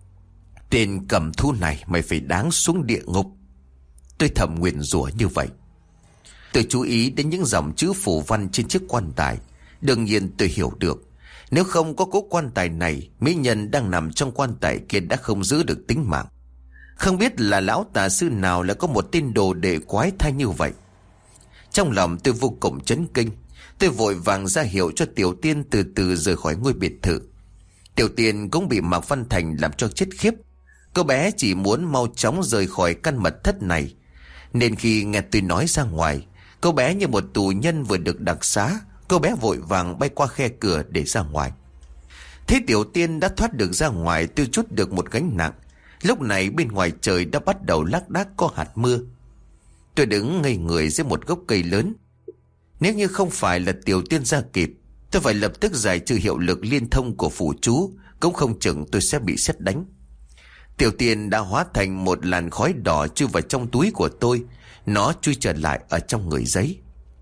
Tên cầm thú này mày phải đáng xuống địa ngục. Tôi thầm nguyền rủa như vậy. Tôi chú ý đến những dòng chữ phù văn trên chiếc quan tài. Đương nhiên tôi hiểu được, nếu không có cố quan tài này, mỹ nhân đang nằm trong quan tài kia đã không giữ được tính mạng. Không biết là lão tà sư nào lại có một tên đồ đệ quái thai như vậy. Trong lòng tôi vô cùng chấn kinh. Tôi vội vàng ra hiệu cho Tiểu Tiên từ từ rời khỏi ngôi biệt thự. Tiểu Tiên cũng bị Mạc Văn Thành làm cho chết khiếp. Cô bé chỉ muốn mau chóng rời khỏi căn mật thất này, nên khi nghe tôi nói ra ngoài, cô bé như một tù nhân vừa được đặc xá. Cô bé vội vàng bay qua khe cửa để ra ngoài. Thế Tiểu Tiên đã thoát được ra ngoài, tôi trút được một gánh nặng. Lúc này bên ngoài trời đã bắt đầu lác đác có hạt mưa. Tôi đứng ngây người dưới một gốc cây lớn. Nếu như không phải là Tiểu Tiên ra kịp, tôi phải lập tức giải trừ hiệu lực liên thông của phù chú, cũng không chừng tôi sẽ bị sét đánh. Tiểu Tiên đã hóa thành một làn khói đỏ chui vào trong túi của tôi. Nó chui trở lại ở trong người giấy.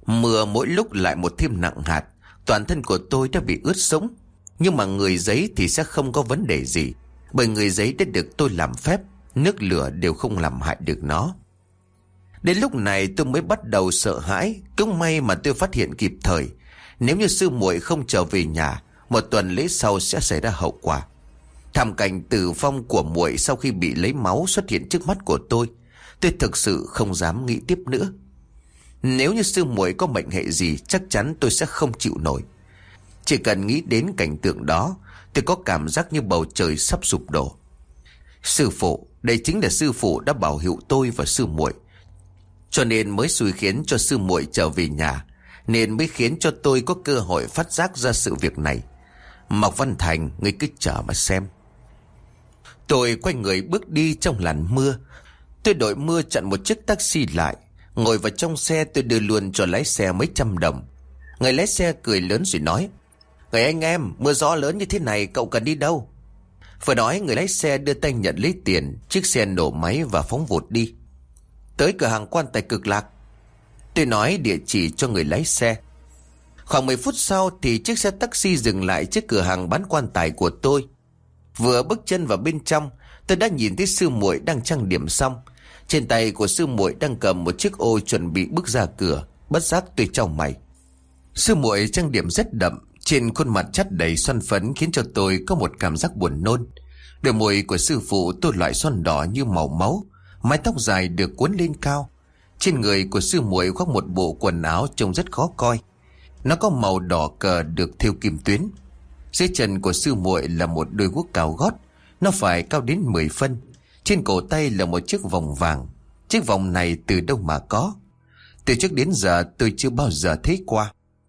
Mưa mỗi lúc lại một thêm nặng hạt. Toàn thân của tôi đã bị ướt sũng. Nhưng mà người giấy thì sẽ không có vấn đề gì, bởi người giấy đã được tôi làm phép, nước lửa đều không làm hại được nó. Đến lúc này tôi mới bắt đầu sợ hãi. Cũng may mà tôi phát hiện kịp thời. Nếu như sư muội không trở về nhà, một tuần lễ sau sẽ xảy ra hậu quả. Thảm cảnh tử vong của muội sau khi bị lấy máu xuất hiện trước mắt của tôi thực sự không dám nghĩ tiếp nữa. Nếu như sư muội có mệnh hệ gì, chắc chắn tôi sẽ không chịu nổi. Chỉ cần nghĩ đến cảnh tượng đó, tôi có cảm giác như bầu trời sắp sụp đổ. Sư phụ, đây chính là sư phụ đã bảo hiệu tôi và sư muội, cho nên mới xui khiến cho sư muội trở về nhà, nên mới khiến cho tôi có cơ hội phát giác ra sự việc này. Mạc Văn Thành, ngươi cứ chờ mà xem. Tôi quay người bước đi trong làn mưa. Tôi đội mưa chặn một chiếc taxi lại, ngồi vào trong xe. Tôi đưa luôn cho lái xe mấy trăm đồng. Người lái xe cười lớn rồi nói: "Người anh em, mưa gió lớn như thế này cậu cần đi đâu?" Vừa nói, người lái xe đưa tay nhận lấy tiền. Chiếc xe nổ máy và phóng vụt đi. "Tới cửa hàng Quan Tài Cực Lạc." Tôi nói địa chỉ cho người lái xe. Khoảng 10 phút sau thì chiếc xe taxi dừng lại trước cửa hàng bán quan tài của tôi. Vừa bước chân vào bên trong, tôi đã nhìn thấy sư muội đang trang điểm xong. Trên tay của sư muội đang cầm một chiếc ô chuẩn bị bước ra cửa. Bất giác tôi chau mày. Sư muội trang điểm rất đậm, trên khuôn mặt chát đầy son phấn khiến cho tôi có một cảm giác buồn nôn. Đôi môi của sư phụ tôi loại son đỏ như màu máu, mái tóc dài được cuốn lên cao. Trên người của sư muội khoác một bộ quần áo trông rất khó coi. Nó có màu đỏ cờ được thêu kim tuyến. Dưới chân của sư muội là một đôi guốc cao gót, nó phải cao đến 10 phân. Trên cổ tay là một chiếc vòng vàng. Chiếc vòng này từ đâu mà có? Từ trước đến giờ tôi chưa bao giờ thấy qua.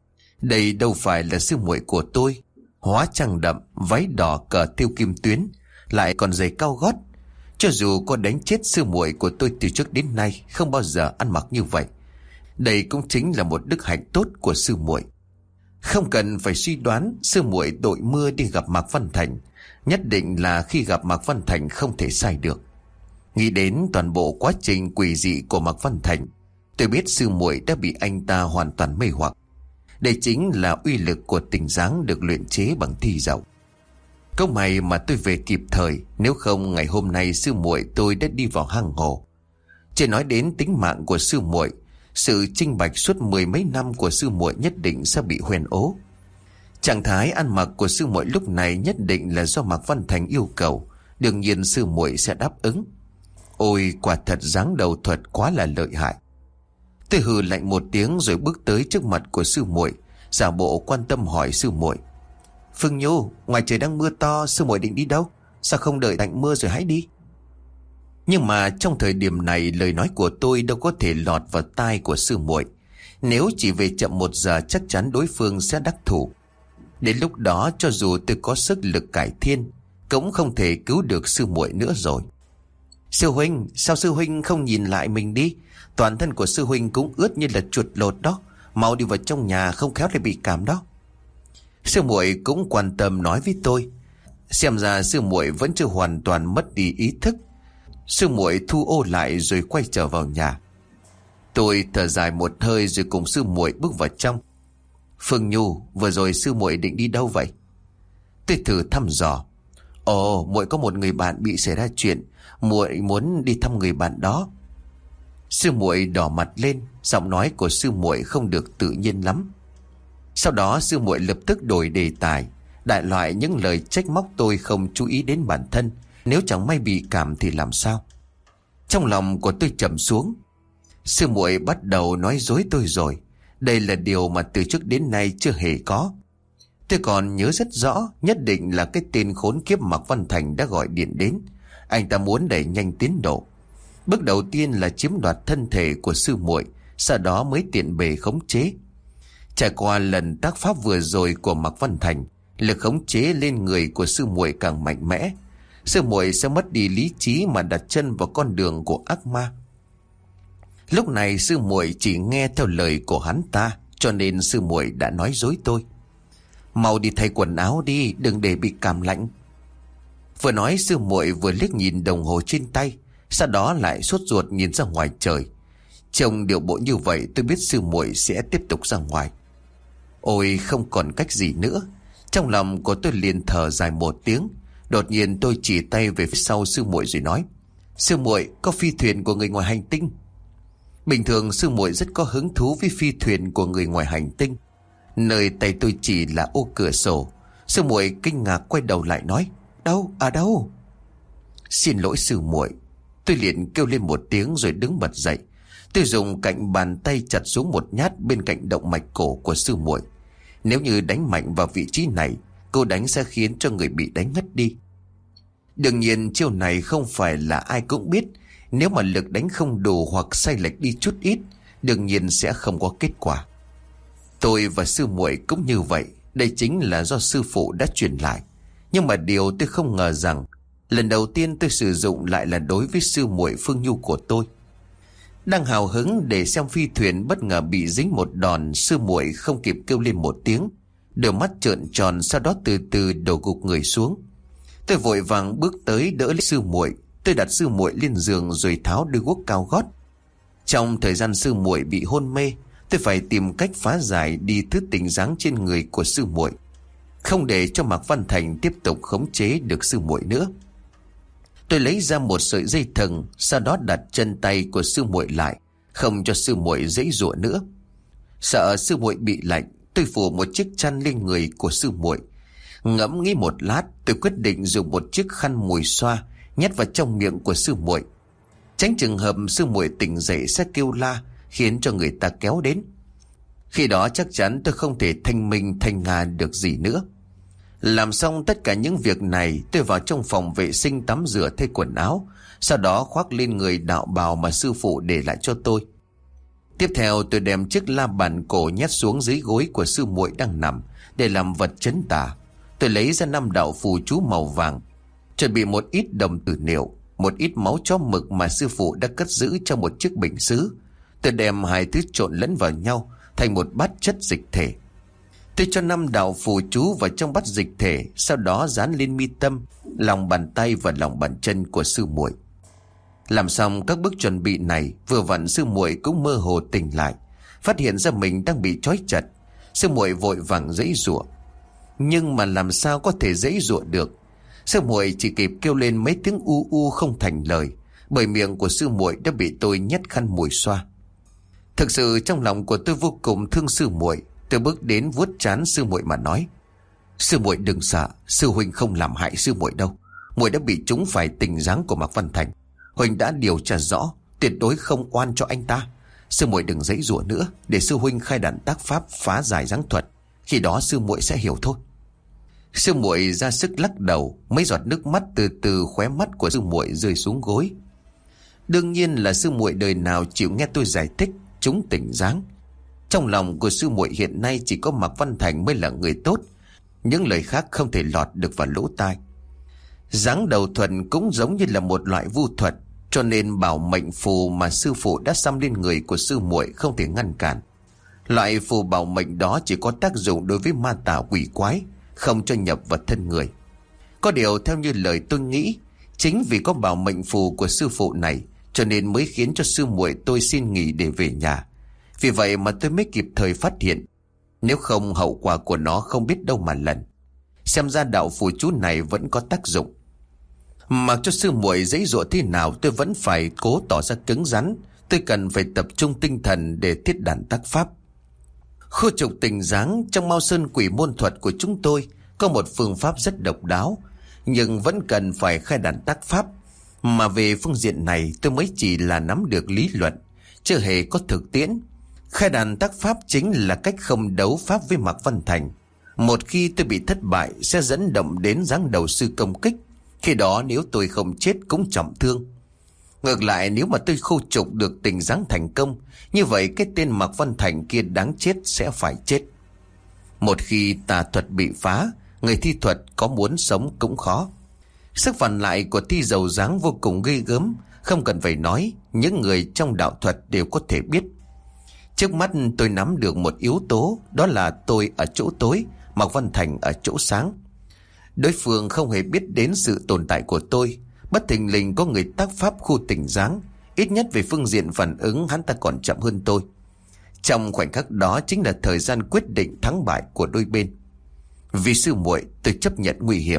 Đây đâu phải là sư muội của tôi. Hóa trang đậm, váy đỏ cờ thêu kim tuyến, lại còn giày cao gót. Cho dù có đánh chết sư muội của tôi từ trước đến nay, không bao giờ ăn mặc như vậy. Đây cũng chính là một đức hạnh tốt của sư muội. Không cần phải suy đoán, sư muội đội mưa đi gặp Mạc Văn Thành. Nhất định là khi gặp Mạc Văn Thành không thể sai được. Nghĩ đến toàn bộ quá trình quỷ dị của Mạc Văn Thành, tôi biết sư muội đã bị anh ta hoàn toàn mê hoặc. Đây chính là uy lực của tình dáng được luyện chế bằng thi dậu. Câu may mà tôi về kịp thời, nếu không ngày hôm nay sư muội tôi đã đi vào hang hồ. Chỉ nói đến tính mạng của sư muội, sự chinh bạch suốt 10 mấy năm của sư muội nhất định sẽ bị huyền ố. Trạng thái ăn mặc của sư muội lúc này nhất định là do Mạc Văn Thành yêu cầu, đương nhiên sư muội sẽ đáp ứng. Ôi, quả thật dáng đầu thuật quá là lợi hại. Tôi hừ lạnh một tiếng rồi bước tới trước mặt của sư muội, giả bộ quan tâm hỏi sư muội: "Phương Nhu, ngoài trời đang mưa to, sư muội định đi đâu? Sao không đợi tạnh mưa rồi hãy đi?" Nhưng mà trong thời điểm này, lời nói của tôi đâu có thể lọt vào tai của sư muội. Nếu chỉ về chậm 1 giờ chắc chắn đối phương sẽ đắc thủ. Đến lúc đó cho dù tôi có sức lực cải thiên, cũng không thể cứu được sư muội nữa rồi. "Sư huynh, sao sư huynh không nhìn lại mình đi? Toàn thân của sư huynh cũng ướt như là chuột lột đó. Mau đi vào trong nhà, không khéo lại bị cảm đó." Sư muội cũng quan tâm nói với tôi. Xem ra sư muội vẫn chưa hoàn toàn mất đi ý thức. Sư muội thu ô lại rồi quay trở vào nhà. Tôi thở dài một hơi rồi cùng sư muội bước vào trong. "Phương Nhu, vừa rồi sư muội định đi đâu vậy?" Tôi thử thăm dò. "Ồ, muội có một người bạn bị xảy ra chuyện, muội muốn đi thăm người bạn đó." Sư muội đỏ mặt lên, giọng nói của sư muội không được tự nhiên lắm. Sau đó sư muội lập tức đổi đề tài, đại loại những lời trách móc tôi không chú ý đến bản thân. Nếu chẳng may bị cảm thì làm sao? Trong lòng của tôi trầm xuống. Sư muội bắt đầu nói dối tôi rồi. Đây là điều mà từ trước đến nay chưa hề có. Tôi còn nhớ rất rõ, nhất định là cái tên khốn kiếp Mạc Văn Thành đã gọi điện đến. Anh ta muốn đẩy nhanh tiến độ. Bước đầu tiên là chiếm đoạt thân thể của sư muội, sau đó mới tiện bề khống chế. Trải qua lần tác pháp vừa rồi của Mạc Văn Thành, lực khống chế lên người của sư muội càng mạnh mẽ. Sư muội sẽ mất đi lý trí mà đặt chân vào con đường của ác ma. Lúc này sư muội chỉ nghe theo lời của hắn ta, cho nên sư muội đã nói dối tôi. "Mau đi thay quần áo đi, đừng để bị cảm lạnh." Vừa nói sư muội vừa liếc nhìn đồng hồ trên tay, sau đó lại sốt ruột nhìn ra ngoài trời. Trông điệu bộ như vậy tôi biết sư muội sẽ tiếp tục ra ngoài. Ôi không còn cách gì nữa. Trong lòng của tôi liền thở dài một tiếng. Đột nhiên tôi chỉ tay về phía sau sư muội rồi nói: Sư muội, có phi thuyền của người ngoài hành tinh. Bình thường sư muội rất có hứng thú với phi thuyền của người ngoài hành tinh. Nơi tay tôi chỉ là ô cửa sổ. Sư muội kinh ngạc quay đầu lại nói: Đâu, à đâu? Xin lỗi sư muội. Tôi liền kêu lên một tiếng rồi đứng bật dậy. Tôi dùng cạnh bàn tay chặt xuống một nhát bên cạnh động mạch cổ của sư muội. Nếu như đánh mạnh vào vị trí này, cô đánh sẽ khiến cho người bị đánh ngất đi. Đương nhiên chiêu này không phải là ai cũng biết. Nếu mà lực đánh không đủ hoặc sai lệch đi chút ít, đương nhiên sẽ không có kết quả. Tôi và sư muội cũng như vậy. Đây chính là do sư phụ đã truyền lại. Nhưng mà điều tôi không ngờ rằng lần đầu tiên tôi sử dụng lại là đối với sư muội Phương Nhu của tôi. Đang hào hứng để xem phi thuyền, bất ngờ bị dính một đòn. Sư muội không kịp kêu lên một tiếng, đôi mắt trợn tròn, sau đó từ từ đổ gục người xuống. Tôi vội vàng bước tới đỡ lấy sư muội. Tôi đặt sư muội lên giường rồi tháo đôi guốc cao gót. Trong thời gian sư muội bị hôn mê, tôi phải tìm cách phá giải đi thứ tình dáng trên người của sư muội, không để cho Mạc Văn Thành tiếp tục khống chế được sư muội nữa. Tôi lấy ra một sợi dây thừng, sau đó đặt chân tay của sư muội lại, không cho sư muội giãy giụa nữa. Sợ sư muội bị lạnh, tôi phủ một chiếc chăn lên người của sư muội. Ngẫm nghĩ một lát, tôi quyết định dùng một chiếc khăn mùi xoa nhét vào trong miệng của sư muội, tránh trường hợp sư muội tỉnh dậy sẽ kêu la khiến cho người ta kéo đến. Khi đó chắc chắn tôi không thể thanh minh thanh nga được gì nữa. Làm xong tất cả những việc này, tôi vào trong phòng vệ sinh tắm rửa thay quần áo, sau đó khoác lên người đạo bào mà sư phụ để lại cho tôi. Tiếp theo tôi đem chiếc la bàn cổ nhét xuống dưới gối của sư muội đang nằm để làm vật trấn tà. Tôi lấy ra 5 đạo phù chú màu vàng, chuẩn bị một ít đồng tử niệu, một ít máu chó mực mà sư phụ đã cất giữ trong một chiếc bình sứ. Tôi đem hai thứ trộn lẫn vào nhau thành một bát chất dịch thể. Tôi cho 5 đạo phù chú vào trong bát dịch thể, sau đó dán lên mi tâm, lòng bàn tay và lòng bàn chân của sư muội. Làm xong các bước chuẩn bị này, vừa vặn sư muội cũng mơ hồ tỉnh lại, phát hiện ra mình đang bị trói chặt. Sư muội vội vàng giãy giụa, nhưng mà làm sao có thể giãy giụa được. Sư muội chỉ kịp kêu lên mấy tiếng u u không thành lời, bởi miệng của sư muội đã bị tôi nhét khăn mùi xoa. Thực sự trong lòng của tôi vô cùng thương sư muội. Tôi bước đến vuốt trán sư muội mà nói: Sư muội đừng sợ, sư huynh không làm hại sư muội đâu. Muội đã bị trúng phải tình dáng của Mạc Văn Thành. Huynh đã điều tra rõ, tuyệt đối không oan cho anh ta. Sư muội đừng giãy giụa nữa, để sư huynh khai đàn tác pháp phá giải giáng thuật. Khi đó sư muội sẽ hiểu thôi. Sư muội ra sức lắc đầu, mấy giọt nước mắt từ từ khóe mắt của sư muội rơi xuống gối. Đương nhiên là sư muội đời nào chịu nghe tôi giải thích trúng tình dáng. Trong lòng của sư muội hiện nay chỉ có Mạc Văn Thành mới là người tốt, những lời khác không thể lọt được vào lỗ tai. Giáng đầu thuần cũng giống như là một loại vu thuật, cho nên bảo mệnh phù mà sư phụ đã xăm lên người của sư muội không thể ngăn cản. Loại phù bảo mệnh đó chỉ có tác dụng đối với ma tà quỷ quái, không cho nhập vào thân người. Có điều theo như lời tôi nghĩ, chính vì có bảo mệnh phù của sư phụ này, cho nên mới khiến cho sư muội tôi xin nghỉ để về nhà. Vì vậy mà tôi mới kịp thời phát hiện. Nếu không hậu quả của nó không biết đâu mà lần. Xem ra đạo phù chú này vẫn có tác dụng. Mặc cho sư muội giãy giụa thế nào, tôi vẫn phải cố tỏ ra cứng rắn. Tôi cần phải tập trung tinh thần để thiết đàn tác pháp. Khu trục tình dáng trong Mao Sơn Quỷ môn thuật của chúng tôi có một phương pháp rất độc đáo, nhưng vẫn cần phải khai đàn tác pháp. Mà về phương diện này tôi mới chỉ là nắm được lý luận, chưa hề có thực tiễn. Khai đàn tác pháp chính là cách không đấu pháp với Mạc Văn Thành. Một khi tôi bị thất bại sẽ dẫn động đến giáng đầu sư công kích. Khi đó nếu tôi không chết cũng trọng thương. Ngược lại nếu mà tôi khâu trục được tình dáng thành công, như vậy cái tên Mạc Văn Thành kia đáng chết sẽ phải chết. Một khi tà thuật bị phá, người thi thuật có muốn sống cũng khó. Sức phản lại của thi dầu dáng vô cùng ghê gớm, không cần phải nói, những người trong đạo thuật đều có thể biết. Trước mắt tôi nắm được một yếu tố, đó là tôi ở chỗ tối, Mạc Văn Thành ở chỗ sáng. Đối phương không hề biết đến sự tồn tại của tôi. Bất thình lình có người tác pháp khu tình dáng, Ít nhất về phương diện phản ứng hắn ta còn chậm hơn tôi. Trong khoảnh khắc đó chính là thời gian quyết định thắng bại của đôi bên. Vì sư muội, tôi chấp nhận nguy hiểm.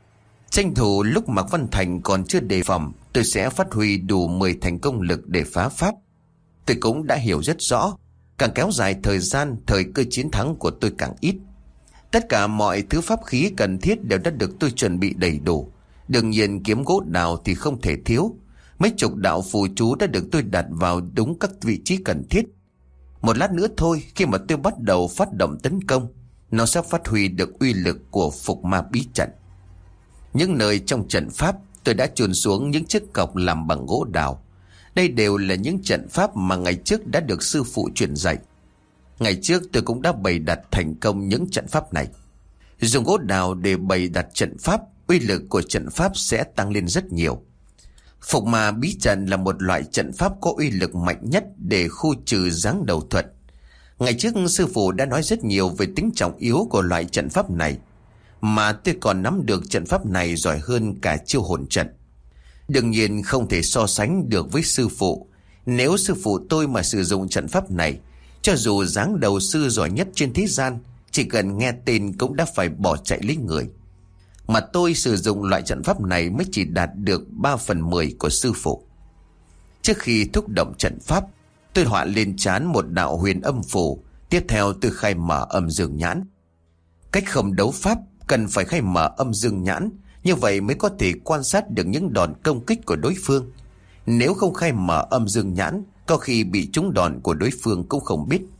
Tranh thủ lúc Mạc Văn Thành còn chưa đề phòng, tôi sẽ phát huy đủ 10 thành công lực để phá pháp. Tôi cũng đã hiểu rất rõ, càng kéo dài thời gian, thời cơ chiến thắng của tôi càng ít. Tất cả mọi thứ pháp khí cần thiết đều đã được tôi chuẩn bị đầy đủ. Đương nhiên kiếm gỗ đào thì không thể thiếu. Mấy chục đạo phù chú đã được tôi đặt vào đúng các vị trí cần thiết. Một lát nữa thôi, khi mà tôi bắt đầu phát động tấn công, nó sẽ phát huy được uy lực của phục ma bí trận. Những nơi trong trận pháp tôi đã chôn xuống những chiếc cọc làm bằng gỗ đào. Đây đều là những trận pháp mà ngày trước đã được sư phụ truyền dạy. Ngày trước tôi cũng đã bày đặt thành công những trận pháp này. Dùng gỗ đào để bày đặt trận pháp, uy lực của trận pháp sẽ tăng lên rất nhiều. Phục ma bí trận là một loại trận pháp có uy lực mạnh nhất để khu trừ giáng đầu thuật. Ngày trước sư phụ đã nói rất nhiều về tính trọng yếu của loại trận pháp này, mà tôi còn nắm được trận pháp này giỏi hơn cả chiêu hồn trận. Đương nhiên không thể so sánh được với sư phụ. Nếu sư phụ tôi mà sử dụng trận pháp này, cho dù giáng đầu sư giỏi nhất trên thế gian, chỉ cần nghe tên cũng đã phải bỏ chạy lấy người. Mà tôi sử dụng loại trận pháp này mới chỉ đạt được 3/10 của sư phụ. Trước khi thúc động trận pháp, tôi họa lên trán một đạo huyền âm phù. Tiếp theo tôi khai mở âm dương nhãn. Cách không đấu pháp cần phải khai mở âm dương nhãn, như vậy mới có thể quan sát được những đòn công kích của đối phương. Nếu không khai mở âm dương nhãn, có khi bị trúng đòn của đối phương cũng không biết.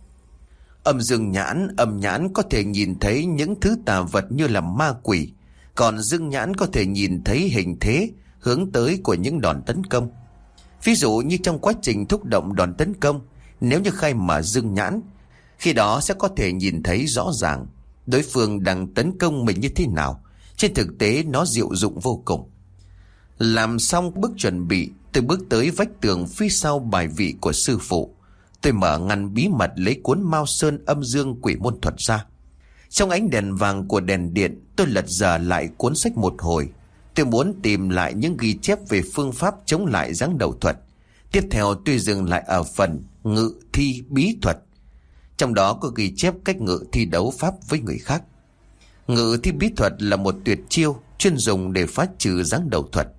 Âm dương nhãn, âm nhãn có thể nhìn thấy những thứ tà vật như là ma quỷ, còn dương nhãn có thể nhìn thấy hình thế, hướng tới của những đòn tấn công. Ví dụ như trong quá trình thúc động đòn tấn công, nếu như khai mở dương nhãn, khi đó sẽ có thể nhìn thấy rõ ràng đối phương đang tấn công mình như thế nào. Trên thực tế nó diệu dụng vô cùng. Làm xong bước chuẩn bị, tôi bước tới vách tường phía sau bài vị của sư phụ. Tôi mở ngăn bí mật lấy cuốn Mao Sơn âm dương quỷ môn thuật ra. Trong ánh đèn vàng của đèn điện, tôi lật dở lại cuốn sách một hồi. Tôi muốn tìm lại những ghi chép về phương pháp chống lại giáng đầu thuật. Tiếp theo tôi dừng lại ở phần ngự thi bí thuật. Trong đó có ghi chép cách ngự thi đấu pháp với người khác. Ngự thi bí thuật là một tuyệt chiêu chuyên dùng để phá trừ giáng đầu thuật.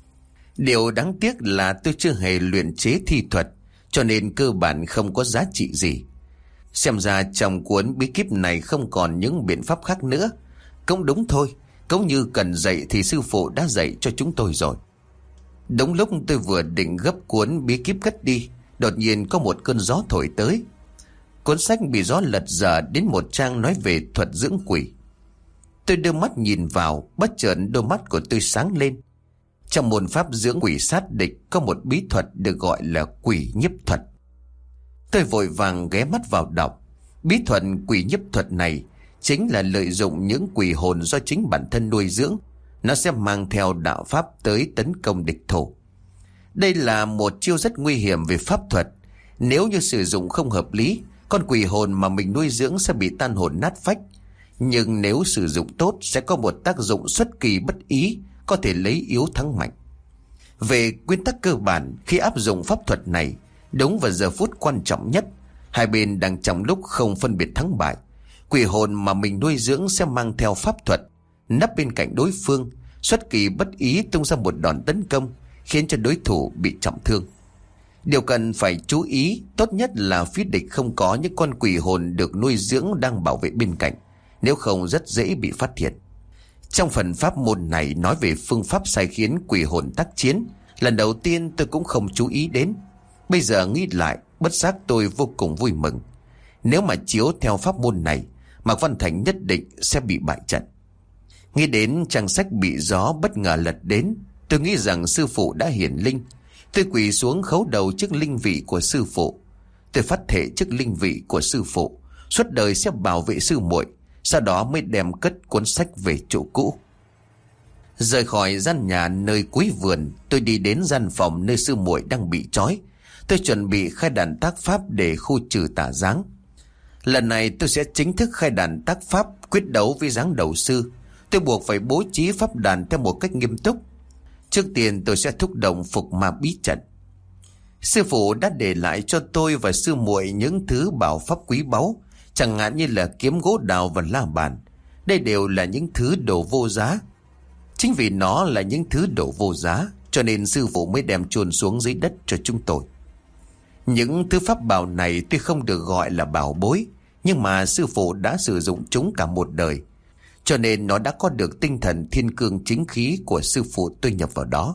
Điều đáng tiếc là tôi chưa hề luyện chế thi thuật, cho nên cơ bản không có giá trị gì. Xem ra trong cuốn bí kíp này không còn những biện pháp khác nữa. Cũng đúng thôi, cũng như cần dạy thì sư phụ đã dạy cho chúng tôi rồi. Đúng lúc tôi vừa định gấp cuốn bí kíp cất đi, đột nhiên có một cơn gió thổi tới. Cuốn sách bị gió lật dở đến một trang nói về thuật dưỡng quỷ. Tôi đưa mắt nhìn vào, bất chợt đôi mắt của tôi sáng lên. Trong môn pháp dưỡng quỷ sát địch có một bí thuật được gọi là quỷ nhiếp thuật. Tôi vội vàng ghé mắt vào đọc. Bí thuật quỷ nhiếp thuật này chính là lợi dụng những quỷ hồn do chính bản thân nuôi dưỡng. Nó sẽ mang theo đạo pháp tới tấn công địch thủ. Đây là một chiêu rất nguy hiểm về pháp thuật. Nếu như sử dụng không hợp lý, con quỷ hồn mà mình nuôi dưỡng sẽ bị tan hồn nát phách. Nhưng nếu sử dụng tốt sẽ có một tác dụng xuất kỳ bất ý, có thể lấy yếu thắng mạnh. Về nguyên tắc cơ bản, khi áp dụng pháp thuật này, đúng vào giờ phút quan trọng nhất, hai bên đang trong lúc không phân biệt thắng bại, quỷ hồn mà mình nuôi dưỡng sẽ mang theo pháp thuật, nấp bên cạnh đối phương, xuất kỳ bất ý tung ra một đòn tấn công, khiến cho đối thủ bị trọng thương. Điều cần phải chú ý, tốt nhất là phía địch không có những con quỷ hồn được nuôi dưỡng đang bảo vệ bên cạnh, nếu không rất dễ bị phát hiện. Trong phần pháp môn này nói về phương pháp sai khiến quỷ hồn tác chiến, lần đầu tiên tôi cũng không chú ý đến. Bây giờ nghĩ lại, bất giác tôi vô cùng vui mừng. Nếu mà chiếu theo pháp môn này, Mạc Văn Thành nhất định sẽ bị bại trận. Nghĩ đến trang sách bị gió bất ngờ lật đến, tôi nghĩ rằng sư phụ đã hiển linh. Tôi quỳ xuống khấu đầu trước linh vị của sư phụ. Tôi phát thệ trước linh vị của sư phụ, suốt đời sẽ bảo vệ sư muội. Sau đó mới đem cất cuốn sách về chỗ cũ. Rời khỏi gian nhà nơi cuối vườn, tôi đi đến gian phòng nơi sư muội đang bị trói. Tôi chuẩn bị khai đàn tác pháp để khu trừ tà giáng. Lần này tôi sẽ chính thức khai đàn tác pháp quyết đấu với giáng đầu sư. Tôi buộc phải bố trí pháp đàn theo một cách nghiêm túc. Trước tiên tôi sẽ thúc động phục ma bí trận. Sư phụ đã để lại cho tôi và sư muội những thứ bảo pháp quý báu, chẳng hạn như là kiếm gỗ đào và la bàn. Đây đều là những thứ đồ vô giá. Chính vì nó là những thứ đồ vô giá, cho nên sư phụ mới đem chôn xuống dưới đất cho chúng tôi. Những thứ pháp bảo này tuy không được gọi là bảo bối, nhưng mà sư phụ đã sử dụng chúng cả một đời, cho nên nó đã có được tinh thần thiên cương chính khí của sư phụ tôi nhập vào đó.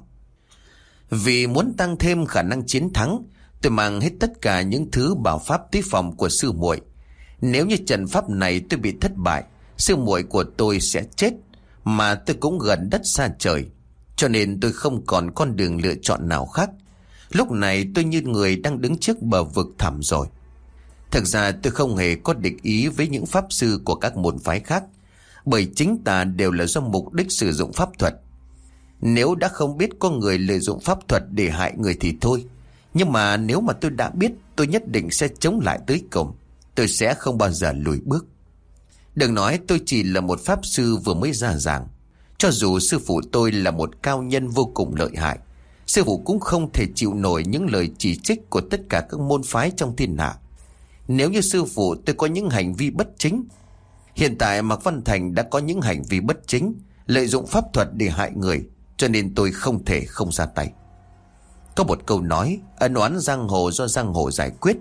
Vì muốn tăng thêm khả năng chiến thắng, tôi mang hết tất cả những thứ bảo pháp tí phòng của sư muội. Nếu như trận pháp này tôi bị thất bại, sư muội của tôi sẽ chết, mà tôi cũng gần đất xa trời, cho nên tôi không còn con đường lựa chọn nào khác. Lúc này tôi như người đang đứng trước bờ vực thẳm rồi. Thực ra tôi không hề có địch ý với những pháp sư của các môn phái khác, bởi chính ta đều là do mục đích sử dụng pháp thuật. Nếu đã không biết có người lợi dụng pháp thuật để hại người thì thôi, nhưng mà nếu mà tôi đã biết, tôi nhất định sẽ chống lại tới cùng. Tôi sẽ không bao giờ lùi bước. Đừng nói tôi chỉ là một pháp sư vừa mới ra giảng. Cho dù sư phụ tôi là một cao nhân vô cùng lợi hại, sư phụ cũng không thể chịu nổi những lời chỉ trích của tất cả các môn phái trong thiên hạ. Nếu như sư phụ tôi có những hành vi bất chính, hiện tại Mạc Văn Thành đã có những hành vi bất chính, lợi dụng pháp thuật để hại người, cho nên tôi không thể không ra tay. Có một câu nói, ân oán giang hồ do giang hồ giải quyết.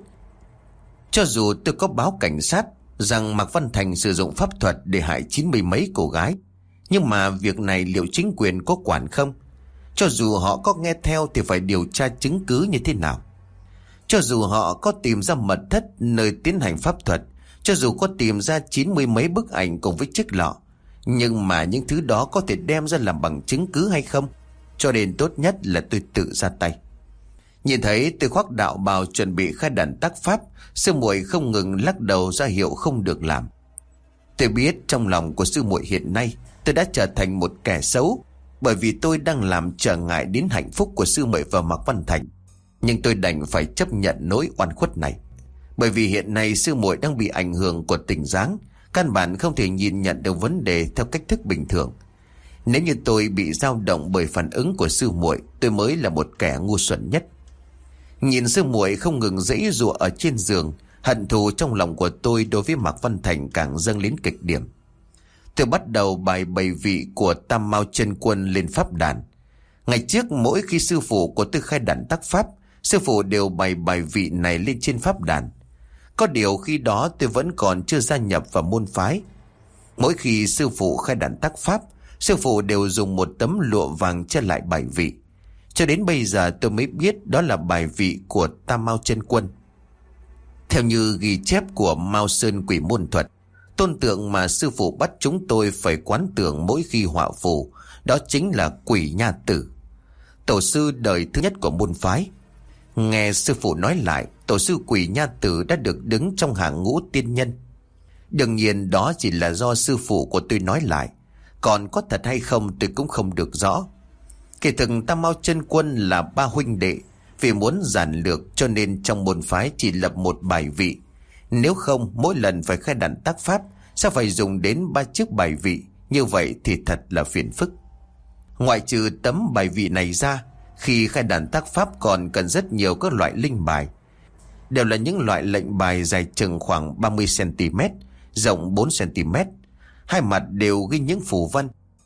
Cho dù tôi có báo cảnh sát rằng Mạc Văn Thành sử dụng pháp thuật để hại 90 mấy cô gái, nhưng mà việc này liệu chính quyền có quản không? Cho dù họ có nghe theo thì phải điều tra chứng cứ như thế nào? Cho dù họ có tìm ra mật thất nơi tiến hành pháp thuật, cho dù có tìm ra 90 mấy bức ảnh cùng với chiếc lọ, nhưng mà những thứ đó có thể đem ra làm bằng chứng cứ hay không? Cho nên tốt nhất là tôi tự ra tay. Nhìn thấy tôi khoác đạo bào chuẩn bị khai đàn tác pháp, sư muội không ngừng lắc đầu ra hiệu không được làm. Tôi biết trong lòng của sư muội hiện nay tôi đã trở thành một kẻ xấu, bởi vì tôi đang làm trở ngại đến hạnh phúc của sư muội và Mạc Văn Thành. Nhưng tôi đành phải chấp nhận nỗi oan khuất này, bởi vì hiện nay sư muội đang bị ảnh hưởng của tình dáng, căn bản không thể nhìn nhận được vấn đề theo cách thức bình thường. Nếu như tôi bị dao động bởi phản ứng của sư muội, tôi mới là một kẻ ngu xuẩn nhất. Nhìn sư muội không ngừng giãy giụa ở trên giường, hận thù trong lòng của tôi đối với Mạc Văn Thành càng dâng lên kịch điểm. Tôi bắt đầu bài bày vị của Tam Mao Chân Quân lên pháp đàn. Ngày trước mỗi khi sư phụ của tôi khai đàn tác pháp, sư phụ đều bày bài vị này lên trên pháp đàn. Có điều khi đó tôi vẫn còn chưa gia nhập vào môn phái. Mỗi khi sư phụ khai đàn tác pháp, sư phụ đều dùng một tấm lụa vàng che lại bài vị. Cho đến bây giờ tôi mới biết đó là bài vị của Tam Mao Chân Quân. Theo như ghi chép của Mao Sơn Quỷ Môn Thuật, tôn tượng mà sư phụ bắt chúng tôi phải quán tưởng mỗi khi họa phù, đó chính là Quỷ Nha Tử, tổ sư đời thứ nhất của môn phái. Nghe sư phụ nói lại, tổ sư Quỷ Nha Tử đã được đứng trong hàng ngũ tiên nhân. Đương nhiên đó chỉ là do sư phụ của tôi nói lại, còn có thật hay không tôi cũng không được rõ. Kỳ thực Tam Mao Chân Quân là ba huynh đệ, vì muốn giản lược cho nên trong môn phái chỉ lập một bài vị. Nếu không mỗi lần phải khai đàn tác pháp sẽ phải dùng đến 3 chiếc bài vị, như vậy thì thật là phiền phức. Ngoại trừ tấm bài vị này ra, khi khai đàn tác pháp còn cần rất nhiều các loại linh bài. Đều là những loại lệnh bài dài chừng khoảng 30cm, rộng 4cm. Hai mặt đều ghi những phù văn.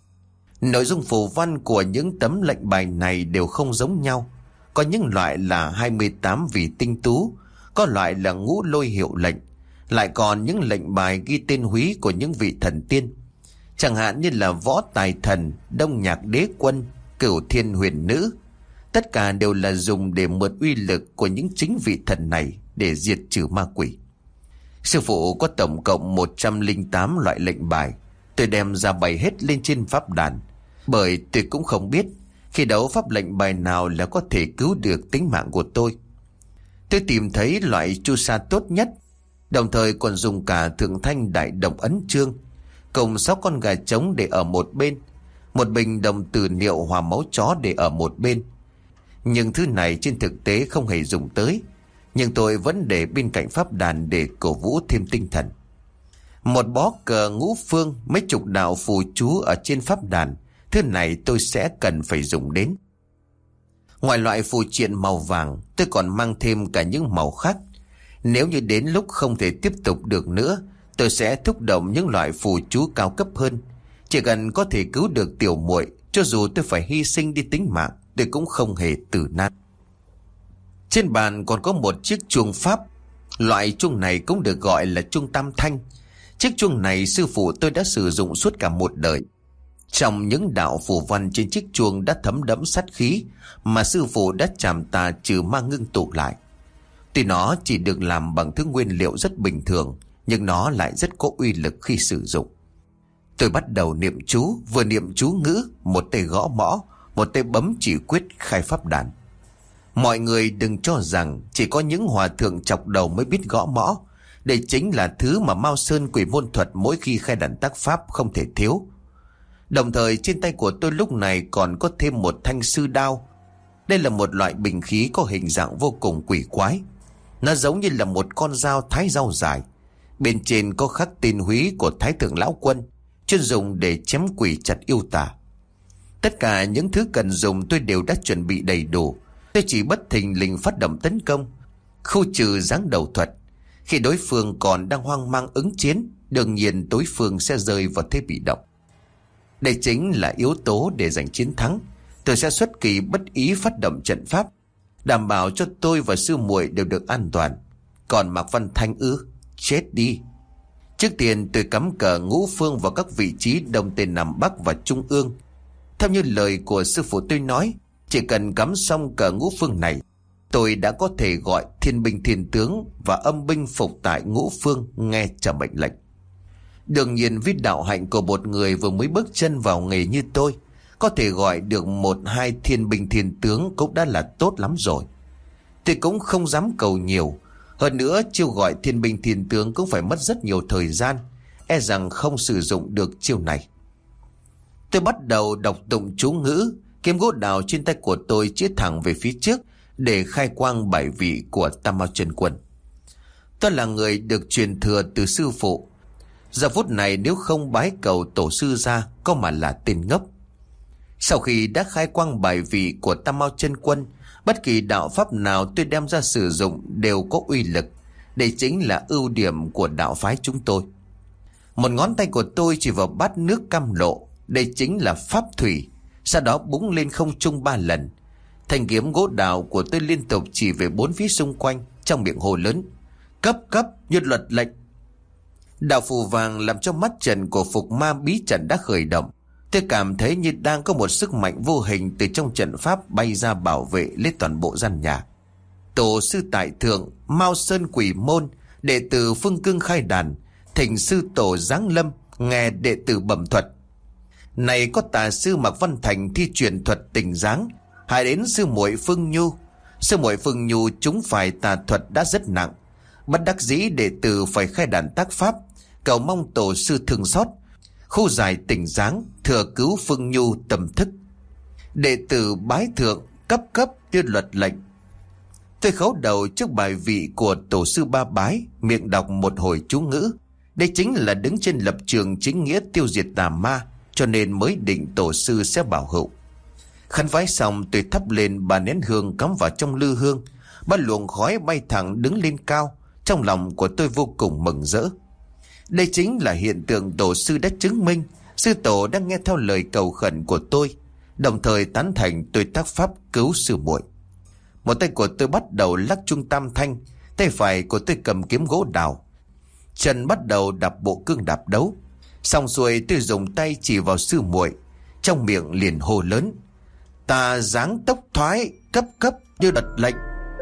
Nội dung phù văn của những tấm lệnh bài này đều không giống nhau. Có những loại là 28 vị tinh tú, có loại là ngũ lôi hiệu lệnh, lại còn những lệnh bài ghi tên húy của những vị thần tiên. Chẳng hạn như là Võ Tài Thần, Đông Nhạc Đế Quân, Cửu Thiên Huyền Nữ. Tất cả đều là dùng để mượn uy lực của những chính vị thần này để diệt trừ ma quỷ. Sư phụ có tổng cộng 108 loại lệnh bài. Tôi đem ra bày hết lên trên pháp đàn, bởi tôi cũng không biết khi đấu pháp lệnh bài nào là có thể cứu được tính mạng của tôi. Tôi tìm thấy loại chu sa tốt nhất, đồng thời còn dùng cả Thượng Thanh Đại Đồng Ấn Chương cùng 6 con gà trống để ở một bên, một bình đồng tử niệu hòa máu chó để ở một bên. Nhưng thứ này trên thực tế không hề dùng tới, nhưng tôi vẫn để bên cạnh pháp đàn để cổ vũ thêm tinh thần. Một bó cờ ngũ phương, mấy chục đạo phù chú ở trên pháp đàn, thứ này tôi sẽ cần phải dùng đến. Ngoài loại phù triện màu vàng, tôi còn mang thêm cả những màu khác. Nếu như đến lúc không thể tiếp tục được nữa, tôi sẽ thúc động những loại phù chú cao cấp hơn. Chỉ cần có thể cứu được tiểu muội, cho dù tôi phải hy sinh đi tính mạng, tôi cũng không hề tử nan. Trên bàn còn có một chiếc chuông pháp. Loại chuông này cũng được gọi là chuông tam thanh. Chiếc chuông này sư phụ tôi đã sử dụng suốt cả một đời. Trong những đạo phù văn trên chiếc chuông đã thấm đẫm sát khí mà sư phụ đã chạm tà trừ ma ngưng tụ lại. Tuy nó chỉ được làm bằng thứ nguyên liệu rất bình thường, nhưng nó lại rất có uy lực khi sử dụng. Tôi bắt đầu niệm chú, vừa niệm chú ngữ, một tay gõ mõ, một tay bấm chỉ quyết khai pháp đàn. Mọi người đừng cho rằng chỉ có những hòa thượng chọc đầu mới biết gõ mõ. Đây chính là thứ mà Mao Sơn Quỷ Môn Thuật mỗi khi khai đàn tác pháp không thể thiếu. Đồng thời trên tay của tôi lúc này còn có thêm một thanh sư đao. Đây là một loại binh khí có hình dạng vô cùng quỷ quái. Nó giống như là một con dao thái rau dài. Bên trên có khắc tên húy của Thái Thượng Lão Quân, chuyên dùng để chém quỷ chặt yêu tà. Tất cả những thứ cần dùng tôi đều đã chuẩn bị đầy đủ. Tôi chỉ bất thình lình phát động tấn công, khu trừ giáng đầu thuật. Khi đối phương còn đang hoang mang ứng chiến, đương nhiên đối phương sẽ rơi vào thế bị động. Đây chính là yếu tố để giành chiến thắng. Tôi sẽ xuất kỳ bất ý phát động trận pháp, đảm bảo cho tôi và sư muội đều được an toàn. Còn Mạc Văn Thanh ư? Chết đi! Trước tiên tôi cắm cờ ngũ phương vào các vị trí đông tây nam bắc và trung ương. Theo như lời của sư phụ tôi nói, chỉ cần cắm xong cờ ngũ phương này, tôi đã có thể gọi thiên binh thiên tướng và âm binh phục tại ngũ phương nghe trả mệnh lệnh. Đương nhiên với đạo hạnh của một người vừa mới bước chân vào nghề như tôi, có thể gọi được 1-2 thiên binh thiên tướng cũng đã là tốt lắm rồi. Tôi cũng không dám cầu nhiều. Hơn nữa chiêu gọi thiên binh thiên tướng cũng phải mất rất nhiều thời gian, e rằng không sử dụng được chiêu này. Tôi bắt đầu đọc tụng chú ngữ. Kiếm gỗ đào trên tay của tôi chĩa thẳng về phía trước để khai quang bài vị của Tam Mao Chân Quân. Tôi là người được truyền thừa từ sư phụ. Giờ phút này nếu không bái cầu tổ sư ra, có mà là tên ngốc. Sau khi đã khai quang bài vị của Tam Mao Chân Quân, bất kỳ đạo pháp nào tôi đem ra sử dụng đều có uy lực. Đây chính là ưu điểm của đạo phái chúng tôi. Một ngón tay của tôi chỉ vào bát nước cam lộ. Đây chính là pháp thủy. Sau đó búng lên không trung 3 lần. Thanh kiếm gỗ đào của tôi liên tục chỉ về 4 phía xung quanh, trong miệng hồ lớn: cấp cấp như luật lệnh. Đạo phù vàng làm cho mắt trận của phục ma bí trận đã khởi động. Tôi cảm thấy như đang có một sức mạnh vô hình từ trong trận pháp bay ra bảo vệ lấy toàn bộ gian nhà. Tổ sư tại thượng, Mao Sơn Quỷ Môn, đệ tử Phương Cương khai đàn, thỉnh sư tổ giáng lâm, nghe đệ tử bẩm thuật. Này có tà sư Mạc Văn Thành thi truyền thuật tình giáng, hại đến sư muội Phương Nhu. Sư muội Phương Nhu chúng phải tà thuật đã rất nặng, bất đắc dĩ đệ tử phải khai đàn tác pháp, cầu mong tổ sư thương xót, khu giải tình giáng, thừa cứu Phương Nhu tầm thức. Đệ tử bái thượng, cấp cấp như luật lệnh. Tôi khấu đầu trước bài vị của tổ sư ba bái, miệng đọc một hồi chú ngữ. Đây chính là đứng trên lập trường chính nghĩa tiêu diệt tà ma, cho nên mới định tổ sư sẽ bảo hộ. Khấn vái xong tôi thắp lên 3 nén hương cắm vào trong lư hương. 3 luồng khói bay thẳng đứng lên cao. Trong lòng của tôi vô cùng mừng rỡ. Đây chính là hiện tượng tổ sư đã chứng minh sư tổ đang nghe theo lời cầu khẩn của tôi, đồng thời tán thành tôi tác pháp cứu sư muội. Một tay của tôi bắt đầu lắc chuông tam thanh, tay phải của tôi cầm kiếm gỗ đào, chân bắt đầu đạp bộ cương đạp đấu. Xong xuôi tôi dùng tay chỉ vào sư muội, trong miệng liền hô lớn: tà giáng tốc thoái, cấp cấp như đặt lệnh.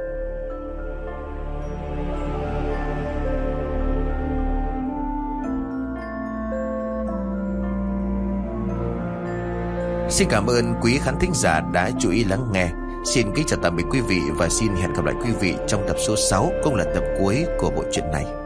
Xin cảm ơn quý khán thính giả đã chú ý lắng nghe. Xin kính chào tạm biệt quý vị và xin hẹn gặp lại quý vị trong tập số 6 cũng là tập cuối của bộ truyện này.